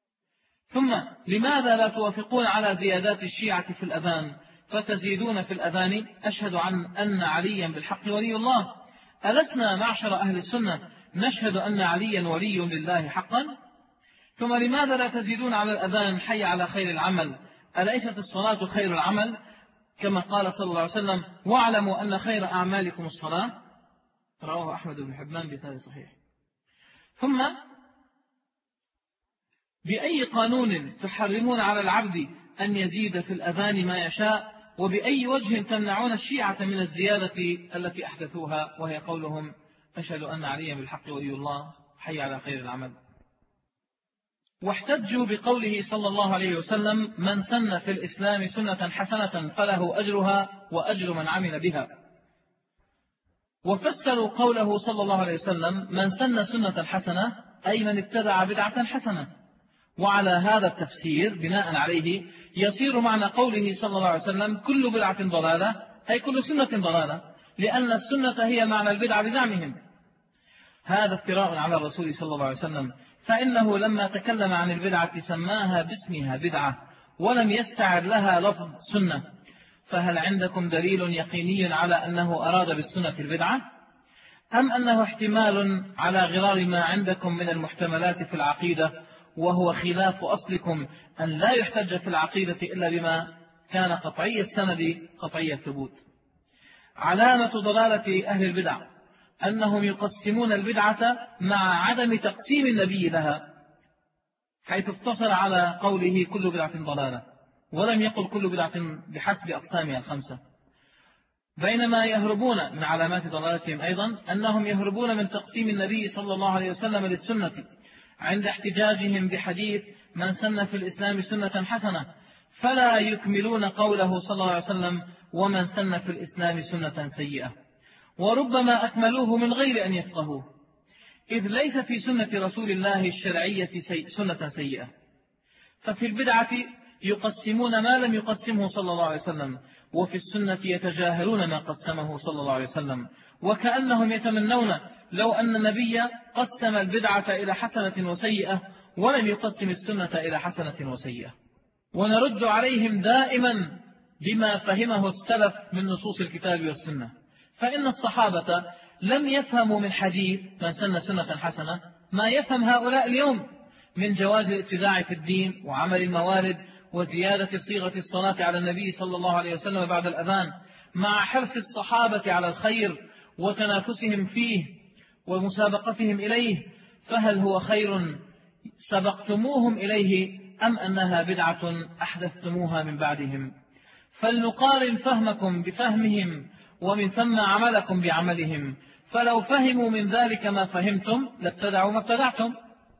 ثم لماذا لا توافقون على زيادات الشيعة في الأذان فتزيدون في الأذان أشهد عن أن عليا بالحق ولي الله؟ ألسنا معشر أهل السنة نشهد أن عليا ولي لله حقا؟ ثم لماذا لا تزيدون على الأذان حي على خير العمل؟ أليست الصلاة خير العمل كما قال صلى الله عليه وسلم واعلموا أن خير أعمالكم الصلاة؟ رواه أحمد بن حبان بسند صحيح. ثم بأي قانون تحرمون على العبد أن يزيد في الأذان ما يشاء؟ وبأي وجه تمنعون الشيعة من الزيادة التي أحدثوها وهي قولهم أشهد أن عليا بالحق ولي الله حي على خير العمل؟ واحتجوا بقوله صلى الله عليه وسلم من سن في الإسلام سنة حسنة فله أجرها وأجر من عمل بها، وفسروا قوله صلى الله عليه وسلم من سن سنة حسنة أي من ابتدع بدعة حسنة. وعلى هذا التفسير بناء عليه يصير معنى قوله صلى الله عليه وسلم كل بدعة ضلالة أي كل سنة ضلالة، لأن السنة هي معنى البدعة بزعمهم. هذا افتراء على الرسول صلى الله عليه وسلم، فإنه لما تكلم عن البدعة سماها باسمها بدعة ولم يستعر لها لفظ سنة. فهل عندكم دليل يقيني على أنه أراد بالسنة البدعة، أم أنه احتمال على غرار ما عندكم من المحتملات في العقيدة، وهو خلاف أصلكم أن لا يحتج في العقيدة إلا بما كان قطعي السند قطعي الثبوت؟ علامة ضلالة أهل البدع أنهم يقسمون البدعة مع عدم تقسيم النبي لها، حيث اقتصر على قوله كل بدعة ضلالة ولم يقل كل بدعة بحسب أقسامها الخمسة. بينما يهربون من علامات ضلالتهم أيضا أنهم يهربون من تقسيم النبي صلى الله عليه وسلم للسنة عند احتجاجهم بحديث من سن في الإسلام سنة حسنة، فلا يكملون قوله صلى الله عليه وسلم ومن سن في الإسلام سنة سيئة، وربما أكملوه من غير أن يفقهوه، إذ ليس في سنة رسول الله الشرعية سنة سيئة. ففي البدعة يقسمون ما لم يقسمه صلى الله عليه وسلم، وفي السنة يتجاهلون ما قسمه صلى الله عليه وسلم، وكأنهم يتمنون لو أن النبي قسم البدعة إلى حسنة وسيئة ولم يقسم السنة إلى حسنة وسيئة. ونرد عليهم دائما بما فهمه السلف من نصوص الكتاب والسنة، فإن الصحابة لم يفهموا من حديث من سن سنة حسنة ما يفهم هؤلاء اليوم من جواز الابتداع في الدين وعمل الموالد وزيادة صيغة الصلاة على النبي صلى الله عليه وسلم بعد الأذان، مع حرص الصحابة على الخير وتنافسهم فيه ومسابقتهم إليه. فهل هو خير سبقتموهم إليه أم أنها بدعة أحدثتموها من بعدهم؟ فلنقارن فهمكم بفهمهم ومن ثم عملكم بعملهم، فلو فهموا من ذلك ما فهمتم لابتدعوا ما ابتدعتم.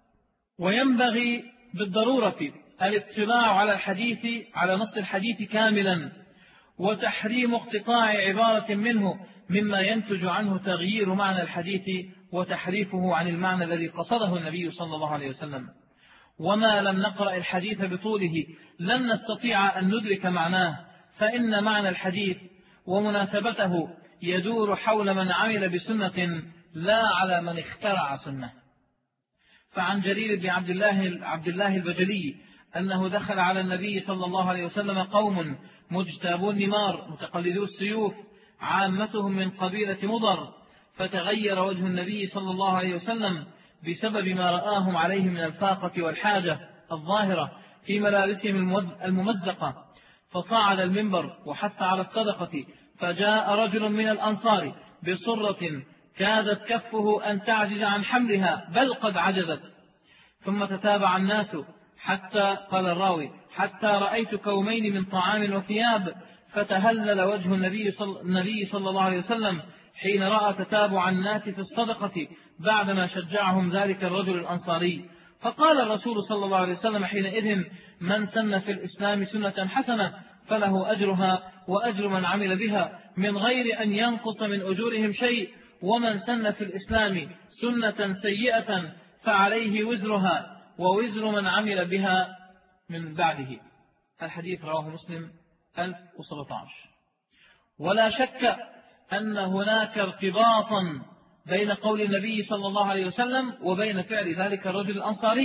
وينبغي بالضرورة الاطلاع على الحديث على نص الحديث كاملا، وتحريم اقتطاع عبارة منه مما ينتج عنه تغيير معنى الحديث وتحريفه عن المعنى الذي قصده النبي صلى الله عليه وسلم. وما لم نقرأ الحديث بطوله لن نستطيع أن ندرك معناه، فإن معنى الحديث ومناسبته يدور حول من عمل بسنة لا على من اخترع سنة. فعن جرير بن عبد الله, عبد الله البجلي أنه دخل على النبي صلى الله عليه وسلم قوم مجتابون النمار متقلدو السيوف عامتهم من قبيلة مضر، فتغير وجه النبي صلى الله عليه وسلم بسبب ما رآهم عليه من الفاقة والحاجة الظاهرة في ملابسهم الممزقة، فصعد المنبر وحث على الصدقة، فجاء رجل من الأنصار بصرة كادت كفه أن تعجز عن حملها بل قد عجزت، ثم تتابع الناس حتى قال الراوي حتى رأيت كومين من طعام وثياب، فتهلل وجه النبي صلى, النبي صلى الله عليه وسلم حين رأى تتابع الناس في الصدقة بعدما شجعهم ذلك الرجل الأنصاري. فقال الرسول صلى الله عليه وسلم حينئذ من سن في الإسلام سنة حسنة فله أجرها وأجر من عمل بها من غير أن ينقص من أجورهم شيء، ومن سن في الإسلام سنة سيئة فعليه وزرها ووزر من عمل بها من بعده. الحديث رواه مسلم ألف وسبعة عشر. ولا شك أن هناك ارتباطا بين قول النبي صلى الله عليه وسلم وبين فعل ذلك الرجل الأنصاري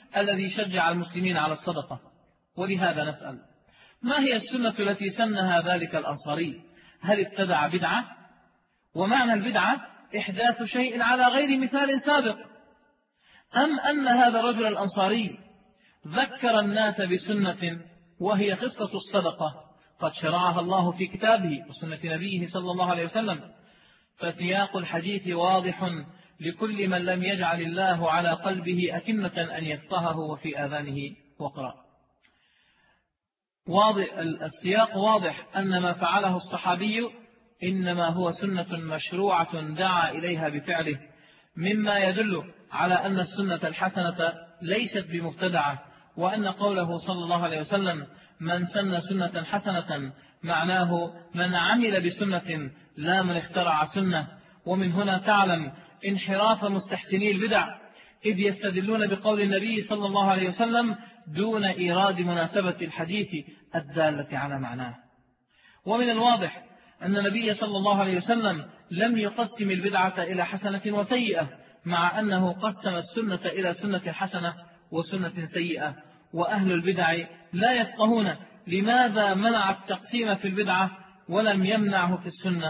الذي شجع المسلمين على الصدقة. ولهذا نسأل: ما هي السنة التي سنها ذلك الأنصاري؟ هل ابتدع بدعة؟ ومعنى البدعة إحداث شيء على غير مثال سابق، أم أن هذا الرجل الأنصاري ذكر الناس بسنة وهي قصة الصدقة قد شرعها الله في كتابه وسنة نبيه صلى الله عليه وسلم؟ فسياق الحديث واضح لكل من لم يجعل الله على قلبه أكنة أن يفقهه وفي آذانه وقرأ. واضح السياق واضح أن ما فعله الصحابي إنما هو سنة مشروعة دعا إليها بفعله، مما يدل على أن السنة الحسنة ليست بمبتدعة، وأن قوله صلى الله عليه وسلم: من سن سنة حسنة معناه من عمل بسنة لا من اخترع سنة. ومن هنا تعلم انحراف مستحسني البدع، إذ يستدلون بقول النبي صلى الله عليه وسلم دون إيراد مناسبة الحديث الدالة على معناه. ومن الواضح أن النبي صلى الله عليه وسلم لم يقسم البدعة إلى حسنة وسيئة، مع أنه قسم السنة إلى سنة حسنة وسنة سيئة. وأهل البدع لا يفقهون لماذا منع التقسيم في البدعة ولم يمنعه في السنة.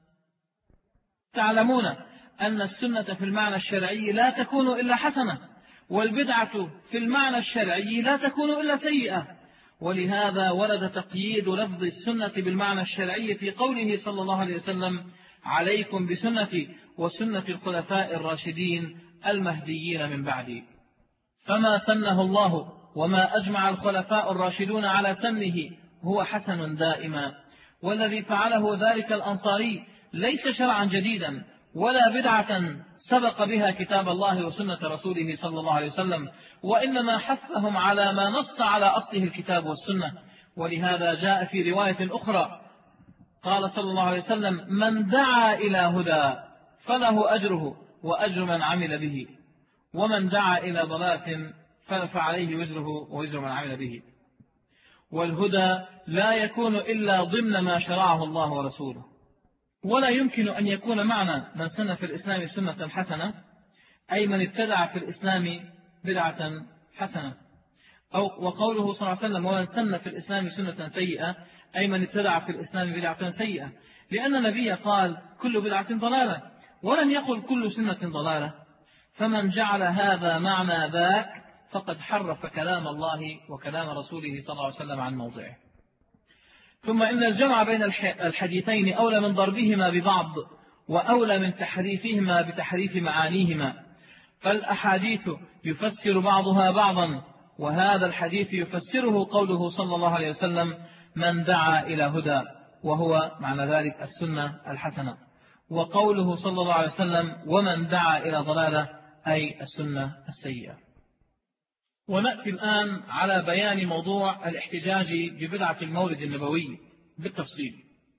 تعلمون أن السنة في المعنى الشرعي لا تكون إلا حسنة، والبدعة في المعنى الشرعي لا تكون إلا سيئة. ولهذا ورد تقييد لفظ السنة بالمعنى الشرعي في قوله صلى الله عليه وسلم: عليكم بسنتي وسنة الخلفاء الراشدين المهديين من بعدي. فما سنه الله وما أجمع الخلفاء الراشدون على سنه هو حسن دائما، والذي فعله ذلك الأنصاري ليس شرعا جديدا ولا بدعة سبق بها كتاب الله وسنة رسوله صلى الله عليه وسلم، وإنما حثهم على ما نص على أصله الكتاب والسنة. ولهذا جاء في رواية أخرى قال صلى الله عليه وسلم: من دعا إلى هدى فله أجره وأجر من عمل به، ومن دعا إلى ضلالة فعليه وزره ووزر من عمل به. والهدى لا يكون إلا ضمن ما شرعه الله ورسوله، ولا يمكن أن يكون معنى من سن في الإسلام سنة حسنة أي من ابتدع في الإسلام بدعة حسنة، أو وقوله صلى الله عليه وسلم: ومن سن في الإسلام سنة سيئة أي من ابتدع في الإسلام بدعة سيئة، لأن النبي قال: كل بدعة ضلالة، ولم يقل كل سنة ضلالة. فمن جعل هذا معنى ذاك فقد حرف كلام الله وكلام رسوله صلى الله عليه وسلم عن موضعه. ثم إن الجمع بين الحديثين أولى من ضربهما ببعض، وأولى من تحريفهما بتحريف معانيهما، فالأحاديث يفسر بعضها بعضا، وهذا الحديث يفسره قوله صلى الله عليه وسلم: من دعا إلى هدى، وهو معنى ذلك السنة الحسنة، وقوله صلى الله عليه وسلم: ومن دعا إلى ضلالة أي السنة السيئة. ونأتي الآن على بيان موضوع الاحتجاج ببدعة المولد النبوي بالتفصيل.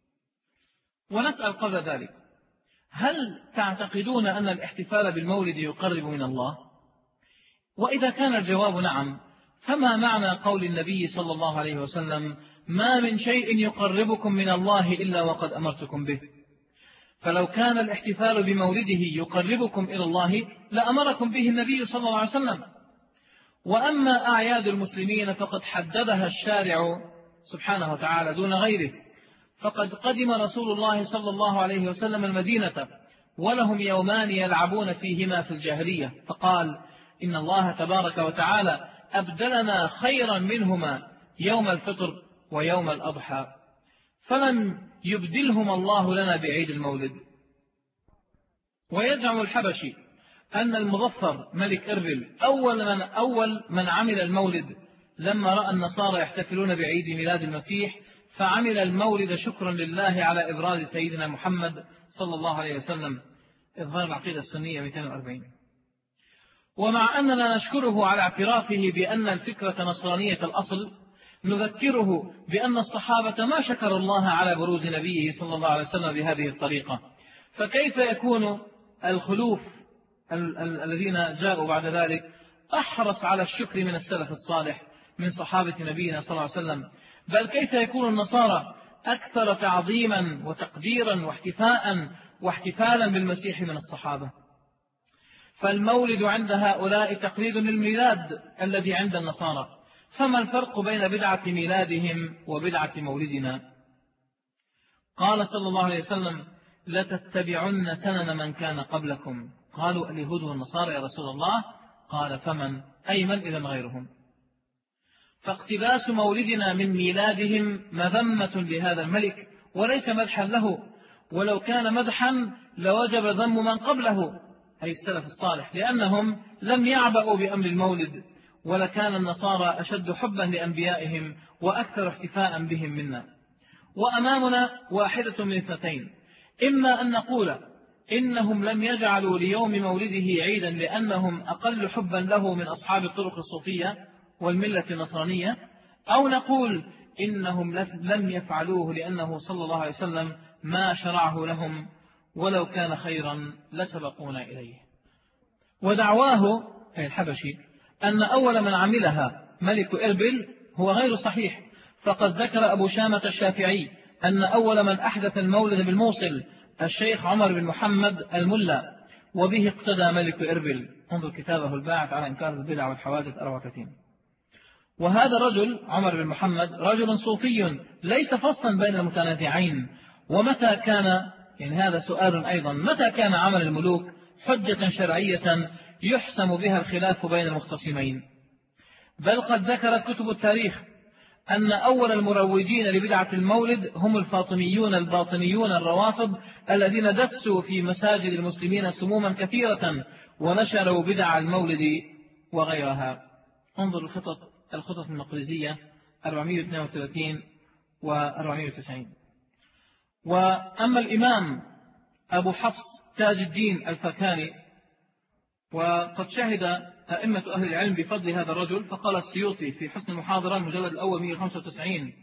ونسأل قبل ذلك: هل تعتقدون أن الاحتفال بالمولد يقرب من الله؟ وإذا كان الجواب نعم، فما معنى قول النبي صلى الله عليه وسلم: ما من شيء يقربكم من الله إلا وقد أمرتكم به؟ فلو كان الاحتفال بمولده يقربكم إلى الله لأمركم به النبي صلى الله عليه وسلم. وأما أعياد المسلمين فقد حددها الشارع سبحانه وتعالى دون غيره، فقد قدم رسول الله صلى الله عليه وسلم المدينة ولهم يومان يلعبون فيهما في الجاهلية، فقال: إن الله تبارك وتعالى أبدلنا خيرا منهما يوم الفطر ويوم الأضحى، فلم يبدلهما الله لنا بعيد المولد. ويزعم الحبشي أن المظفر ملك إربل أول من, أول من عمل المولد لما رأى النصارى يحتفلون بعيد ميلاد المسيح، فعمل المولد شكرا لله على إبراز سيدنا محمد صلى الله عليه وسلم. إظهار العقيدة السنية مئتين وأربعين. ومع أننا نشكره على اعترافه بأن الفكرة نصرانية الأصل، نذكره بأن الصحابة ما شكروا الله على بروز نبيه صلى الله عليه وسلم بهذه الطريقة، فكيف يكون الخلوف الذين جاءوا بعد ذلك أحرص على الشكر من السلف الصالح من صحابة نبينا صلى الله عليه وسلم؟ بل كيف يكون النصارى أكثر تعظيما وتقديرا واحتفاء واحتفالا بالمسيح من الصحابة؟ فالمولد عند هؤلاء تقليد للميلاد الذي عند النصارى، فما الفرق بين بدعة ميلادهم وبدعة مولدنا؟ قال صلى الله عليه وسلم: لتتبعن سنن من كان قبلكم. قالوا: اليهود والنصارى يا رسول الله؟ قال: فمن؟ أي من إذن غيرهم؟ فاقتباس مولدنا من ميلادهم مذمة لهذا الملك وليس مدحا له، ولو كان مدحا لوجب ذم من قبله أي السلف الصالح، لأنهم لم يعبأوا بأمر المولد، ولكان النصارى أشد حبا لأنبيائهم وأكثر احتفاء بهم منا. وأمامنا واحدة من اثنتين: إما أن نقول إنهم لم يجعلوا ليوم مولده عيدا لأنهم أقل حبا له من أصحاب الطرق الصوفية والملة النصرانية، أو نقول إنهم لم يفعلوه لأنه صلى الله عليه وسلم ما شرعه لهم، ولو كان خيرا لسبقونا إليه. ودعواه أي الحبشي أن أول من عملها ملك إربل هو غير صحيح، فقد ذكر أبو شامة الشافعي أن أول من أحدث المولد بالموصل الشيخ عمر بن محمد الملا، وبه اقتدى ملك إربل. انظر كتابه الباعث على إنكار البدع والحوادث أربعة وثلاثين. وهذا الرجل عمر بن محمد رجل صوفي ليس فصلا بين المتنازعين. ومتى كان، يعني هذا سؤال أيضا، متى كان عمل الملوك حجة شرعية يحسم بها الخلاف بين المختصمين؟ بل قد ذكرت كتب التاريخ أن أول المروجين لبدعة المولد هم الفاطميون الباطنيون الروافض الذين دسوا في مساجد المسلمين سموما كثيرة ونشروا بدع المولد وغيرها. انظر الخطط الخطط المقريزية أربعمائة واثنين وثلاثين و أربعمائة وتسعين. وأما الإمام أبو حفص تاج الدين الفكاني، وقد شهد أئمة أهل العلم بفضل هذا الرجل، فقال السيوطي في حسن المحاضرة المجلد الأول مئة وخمسة وتسعين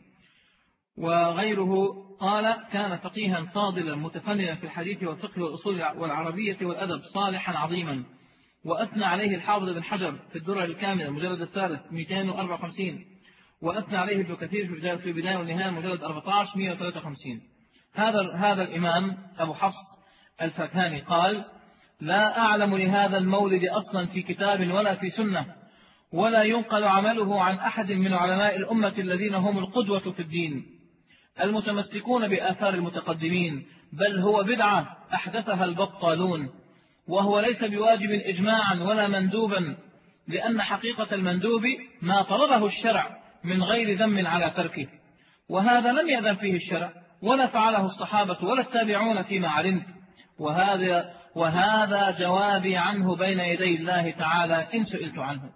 وغيره قال: كان فقيها فاضلا متفننا في الحديث والفقه والأصول والعربية والأدب صالحا عظيما. وأثنى عليه الحافظ بن حجر في الدرر الكاملة المجلد الثالث مئتين وأربعة وخمسين، وأثنى عليه ابن كثير في البداية والنهاية المجلد أربعة عشر مئة وثلاثة وخمسين. هذا هذا الإمام أبو حفص الفكاني قال: لا أعلم لهذا المولد أصلا في كتاب ولا في سنة، ولا ينقل عمله عن أحد من علماء الأمة الذين هم القدوة في الدين المتمسكون بآثار المتقدمين، بل هو بدعة أحدثها البطالون، وهو ليس بواجب إجماعا ولا مندوبا، لأن حقيقة المندوب ما طلبه الشرع من غير ذم على تركه، وهذا لم يأذن فيه الشرع ولا فعله الصحابة ولا التابعون فيما علمت. وهذا, وهذا جوابي عنه بين يدي الله تعالى إن سئلت عنه.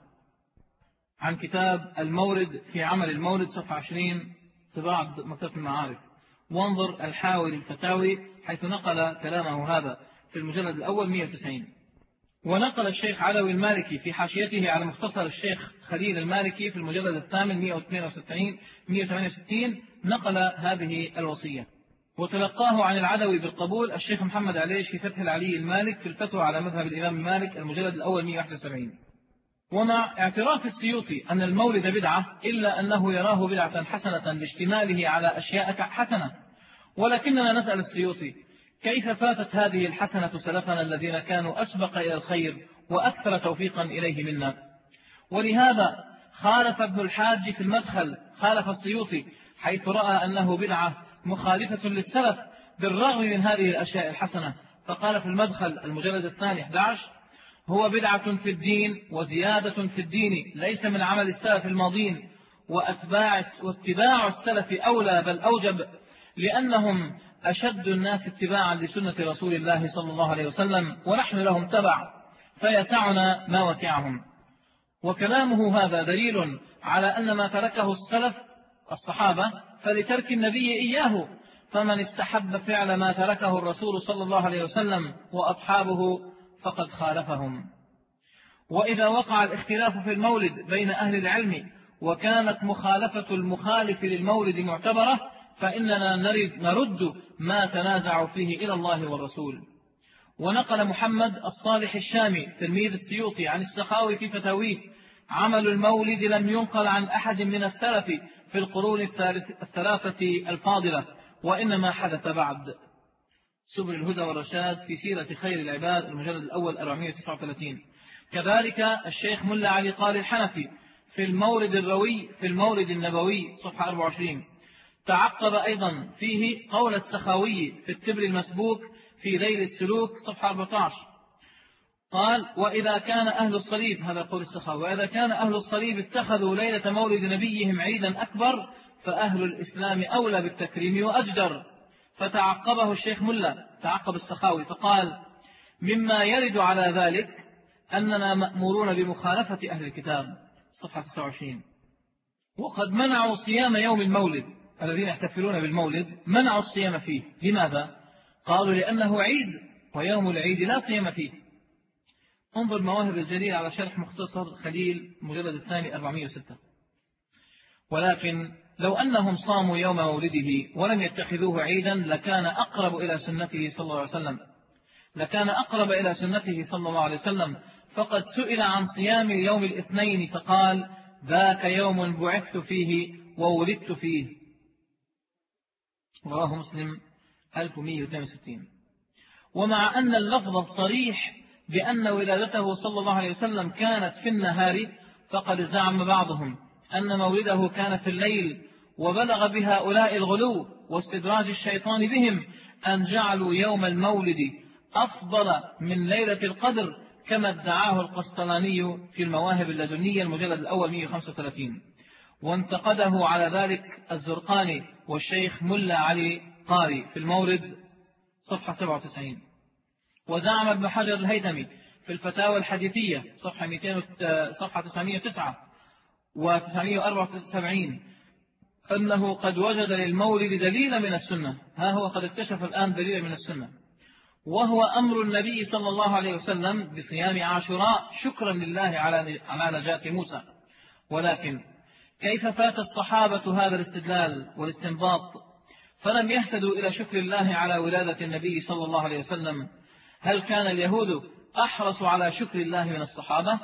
عن كتاب المورد في عمل المولد صفحة عشرين طباعة مكتبة المعارف. وانظر الحاوي للفتاوي حيث نقل كلامه هذا في المجلد الأول مئة وتسعين. ونقل الشيخ علوي المالكي في حاشيته على مختصر الشيخ خليل المالكي في المجلد الثامن مئة وثمانية وستين نقل هذه الوصية. وتلقاه عن العدوي بالقبول الشيخ محمد عليش في فتح العلي المالك في الفتوى على مذهب الإمام مالك المجلد الأول مئة وواحد وسبعين. ومع اعتراف السيوطي أن المولد بدعة، إلا أنه يراه بدعة حسنة لاشتماله على أشياء حسنة. ولكننا نسأل السيوطي: كيف فاتت هذه الحسنة سلفنا الذين كانوا أسبق إلى الخير وأكثر توفيقا إليه منا؟ ولهذا خالف ابن الحاج في المدخل خالف السيوطي حيث رأى أنه بدعة مخالفة للسلف بالرغم من هذه الأشياء الحسنة، فقال في المدخل المجلد الثاني أحد عشر: هو بدعة في الدين وزيادة في الدين ليس من عمل السلف الماضين، وأتباع واتباع السلف أولى بل أوجب، لأنهم أشد الناس اتباعا لسنة رسول الله صلى الله عليه وسلم، ونحن لهم تبع فيسعنا ما وسعهم. وكلامه هذا دليل على أن ما تركه السلف الصحابة فلترك النبي إياه، فمن استحب فعل ما تركه الرسول صلى الله عليه وسلم وأصحابه فقد خالفهم. وإذا وقع الاختلاف في المولد بين أهل العلم وكانت مخالفة المخالف للمولد معتبرة، فإننا نرد, نرد ما تنازع فيه إلى الله والرسول. ونقل محمد الصالح الشامي تلميذ السيوطي عن السخاوي في فتاويه: عمل المولد لم ينقل عن أحد من السلف في القرون الثلاثة الفاضلة، وإنما حدث بعد. سبل الهدى والرشاد في سيرة خير العباد المجلد الأول أربعمائة وتسعة وثلاثين. كذلك الشيخ ملا علي قال الحنفي في المورد الروي في المورد النبوي صفحة أربعة وعشرين. تعقب أيضا فيه قول السخاوي في التبر المسبوك في ليل السلوك صفحة أربعة عشر. قال وإذا كان أهل الصليب، هذا قول السخاوي، وإذا كان أهل الصليب اتخذوا ليلة مولد نبيهم عيدا أكبر فأهل الإسلام أولى بالتكريم وأجدر. فتعقبه الشيخ ملا، تعقب السخاوي فقال مما يرد على ذلك أننا مأمورون بمخالفة أهل الكتاب صفحة تسعة وعشرين. وقد منعوا صيام يوم المولد، الذين يحتفلون بالمولد منعوا الصيام فيه. لماذا؟ قالوا لأنه عيد ويوم العيد لا صيام فيه. انظر مواهب الجليل على شرح مختصر خليل مجلد الثاني أربعمائة وستة. ولكن لو أنهم صاموا يوم مولده ولم يتخذوه عيدا لكان أقرب إلى سنته صلى الله عليه وسلم لكان أقرب إلى سنته صلى الله عليه وسلم فقد سئل عن صيام يوم الاثنين فقال ذاك يوم بعثت فيه وولدت فيه، رواه مسلم ألف ومائة واثنين وستين. ومع أن اللفظ صريح بأن ولادته صلى الله عليه وسلم كانت في النهار فقد زعم بعضهم أن مولده كان في الليل، وبلغ بهؤلاء الغلو واستدراج الشيطان بهم أن جعلوا يوم المولد أفضل من ليلة القدر كما ادعاه القسطلاني في المواهب اللدنية المجلد الأول مئة وخمسة وثلاثين. وانتقده على ذلك الزرقاني والشيخ ملا علي قاري في المورد صفحة سبعة وتسعين. وزعم ابن حجر الهيثمي في الفتاوى الحديثية صفحة مئتين صفحة تسعمائة وتسعة وتسعمائة وأربعة وسبعين أنه قد وجد للمولد دليلا من السنة. ها هو قد اكتشف الآن دليلا من السنة، وهو أمر النبي صلى الله عليه وسلم بصيام عاشوراء شكرا لله على على نجاة موسى. ولكن كيف فات الصحابة هذا الاستدلال والاستنباط فلم يهتدوا إلى شكر الله على ولادة النبي صلى الله عليه وسلم؟ هل كان اليهود أحرص على شكر الله من الصحابة؟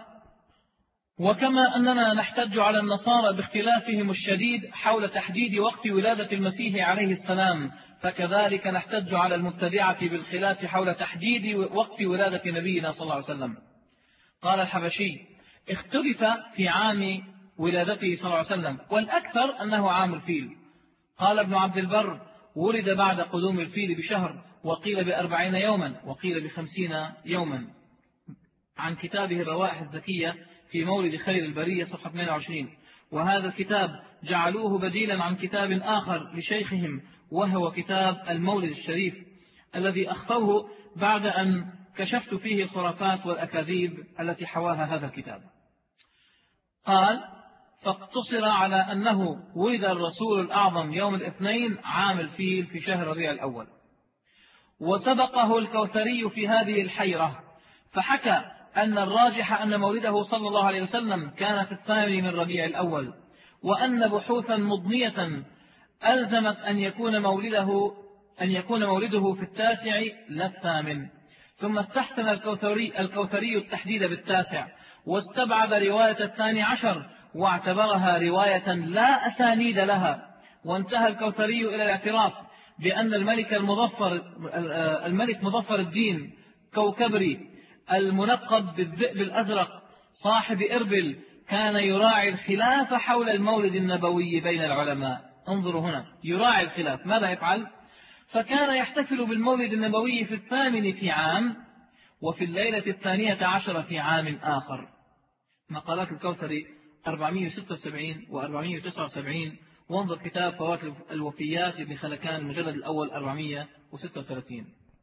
وكما أننا نحتج على النصارى باختلافهم الشديد حول تحديد وقت ولادة المسيح عليه السلام، فكذلك نحتج على المبتدعة بالخلاف حول تحديد وقت ولادة نبينا صلى الله عليه وسلم. قال الحبشي اختلف في عام ولادته صلى الله عليه وسلم والأكثر أنه عام الفيل. قال ابن عبد البر ولد بعد قدوم الفيل بشهر، وقيل بأربعين يوما وقيل بخمسين يوما، عن كتابه الروائح الزكية في مولد خير البرية صفحة اثنين وعشرين. وهذا الكتاب جعلوه بديلا عن كتاب آخر لشيخهم وهو كتاب المولد الشريف الذي أخفوه بعد أن كشفت فيه الخرافات والأكاذيب التي حواها هذا الكتاب. قال فاقتصر على أنه ولد الرسول الأعظم يوم الاثنين عام الفيل في شهر ربيع الأول. وسبقه الكوثري في هذه الحيرة فحكى أن الراجح أن مولده صلى الله عليه وسلم كان في الثامن من ربيع الأول، وأن بحوثا مضنية ألزمت أن يكون مولده أن يكون مولده في التاسع لا الثامن. ثم استحسن الكوثري, الكوثري التحديد بالتاسع، واستبعد رواية الثاني عشر واعتبرها رواية لا أسانيد لها. وانتهى الكوثري إلى الاعتراف بأن الملك المظفر الملك مظفر الدين كوكبري المنقب بالذئب الأزرق صاحب إربل كان يراعي الخلاف حول المولد النبوي بين العلماء. انظروا هنا، يراعي الخلاف، ماذا يفعل؟ فكان يحتفل بالمولد النبوي في الثامن في عام وفي الليلة الثانية عشر في عام آخر. مقالات الكوثري أربعمائة وستة وسبعين وأربعمائة وتسعة وسبعين، وانظر كتاب فواتح الوفيات لابن خلكان المجلد الأول أربعمائة وستة وثلاثين.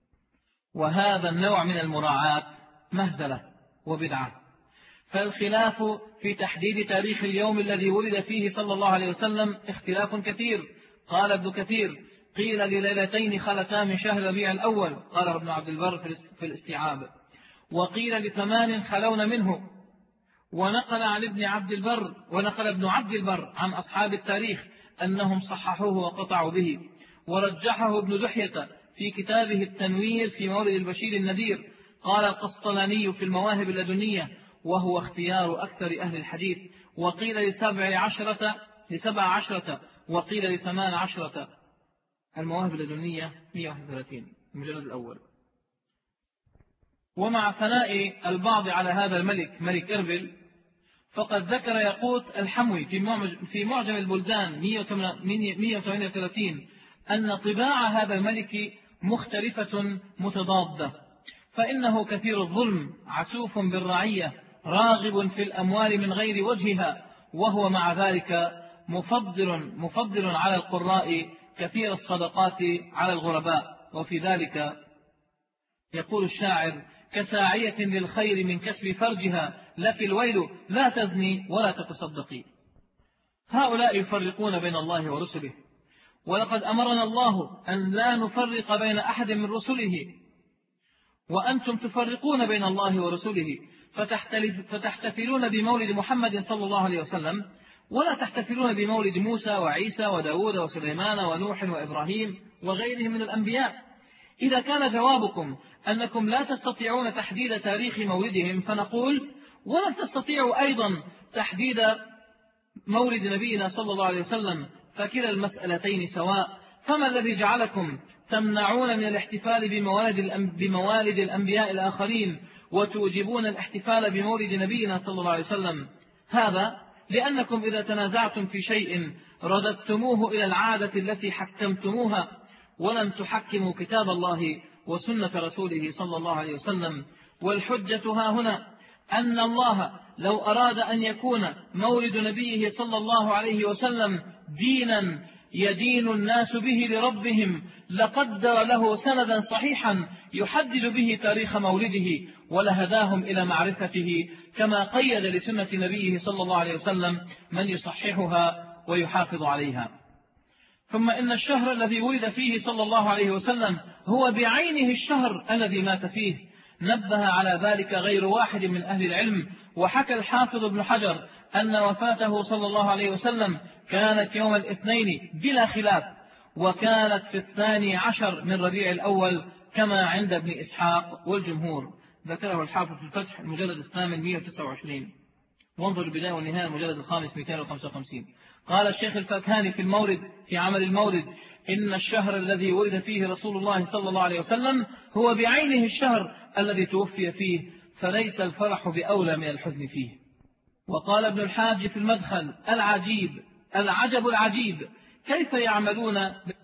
وهذا النوع من المراعاة مهزلة وبدعة. فالخلاف في تحديد تاريخ اليوم الذي ولد فيه صلى الله عليه وسلم اختلاف كثير. قال ابن كثير قيل لليلتين خلتا من شهر ربيع الأول، قال ابن عبد البر في الاستيعاب، وقيل لثمان خلون منه. ونقل عن ابن عبد البر ونقل ابن عبد البر عن أصحاب التاريخ أنهم صححوه وقطعوا به. ورجحه ابن دحية في كتابه التنوير في مولد البشير النذير. قال القسطلاني في المواهب اللدنية وهو اختيار أكثر أهل الحديث، وقيل لسبع عشرة لسبع عشرة وقيل لثمان عشرة. المواهب اللدنية مئة وواحد وثلاثين. المجلد الأول. ومع ثناء البعض على هذا الملك ملك إربل، فقد ذكر ياقوت الحموي في معجم البلدان مئة وثمانية وثلاثين أن طباع هذا الملك مختلفة متضادة، فإنه كثير الظلم، عسوف بالرعية، راغب في الأموال من غير وجهها، وهو مع ذلك مفضل, مفضل على القراء، كثير الصدقات على الغرباء. وفي ذلك يقول الشاعر: كساعية للخير من كسب فرجها، لك الويل لا تزني ولا تتصدقي. هؤلاء يفرقون بين الله ورسله، ولقد أمرنا الله أن لا نفرق بين أحد من رسله، وأنتم تفرقون بين الله ورسله فتحتفلون بمولد محمد صلى الله عليه وسلم، ولا تحتفلون بمولد موسى وعيسى وداود وسليمان ونوح وإبراهيم وغيرهم من الأنبياء. إذا كان جوابكم أنكم لا تستطيعون تحديد تاريخ مولدهم، فنقول: ولن تستطيعوا أيضا تحديد مولد نبينا صلى الله عليه وسلم، فكلا المسألتين سواء. فما الذي جعلكم تمنعون من الاحتفال بموالد, بموالد الأنبياء الآخرين وتوجبون الاحتفال بمولد نبينا صلى الله عليه وسلم؟ هذا لأنكم إذا تنازعتم في شيء رددتموه إلى العادة التي حكمتموها، ولم تحكموا كتاب الله وسنة رسوله صلى الله عليه وسلم. والحجة ها هنا أن الله لو أراد أن يكون مولد نبيه صلى الله عليه وسلم دينا يدين الناس به لربهم، لقدر له سندا صحيحا يحدد به تاريخ مولده، ولهداهم إلى معرفته، كما قيد لسنة نبيه صلى الله عليه وسلم من يصححها ويحافظ عليها. ثم إن الشهر الذي ولد فيه صلى الله عليه وسلم هو بعينه الشهر الذي مات فيه، نبه على ذلك غير واحد من أهل العلم. وحكى الحافظ ابن حجر أن وفاته صلى الله عليه وسلم كانت يوم الاثنين بلا خلاف، وكانت في الثاني عشر من ربيع الأول كما عند ابن إسحاق والجمهور. ذكره الحافظ في الفتح المجلد الثامن مئة وتسعة وعشرين، وانظر البداية والنهاية المجلد الخامس مئتين وخمسة وخمسين. قال الشيخ الفاكهاني في المورد في عمل المورد: إن الشهر الذي ولد فيه رسول الله صلى الله عليه وسلم هو بعينه الشهر الذي توفي فيه، فليس الفرح بأولى من الحزن فيه. وقال ابن الحاج في المدخل: العجيب العجب العجيب كيف يعملون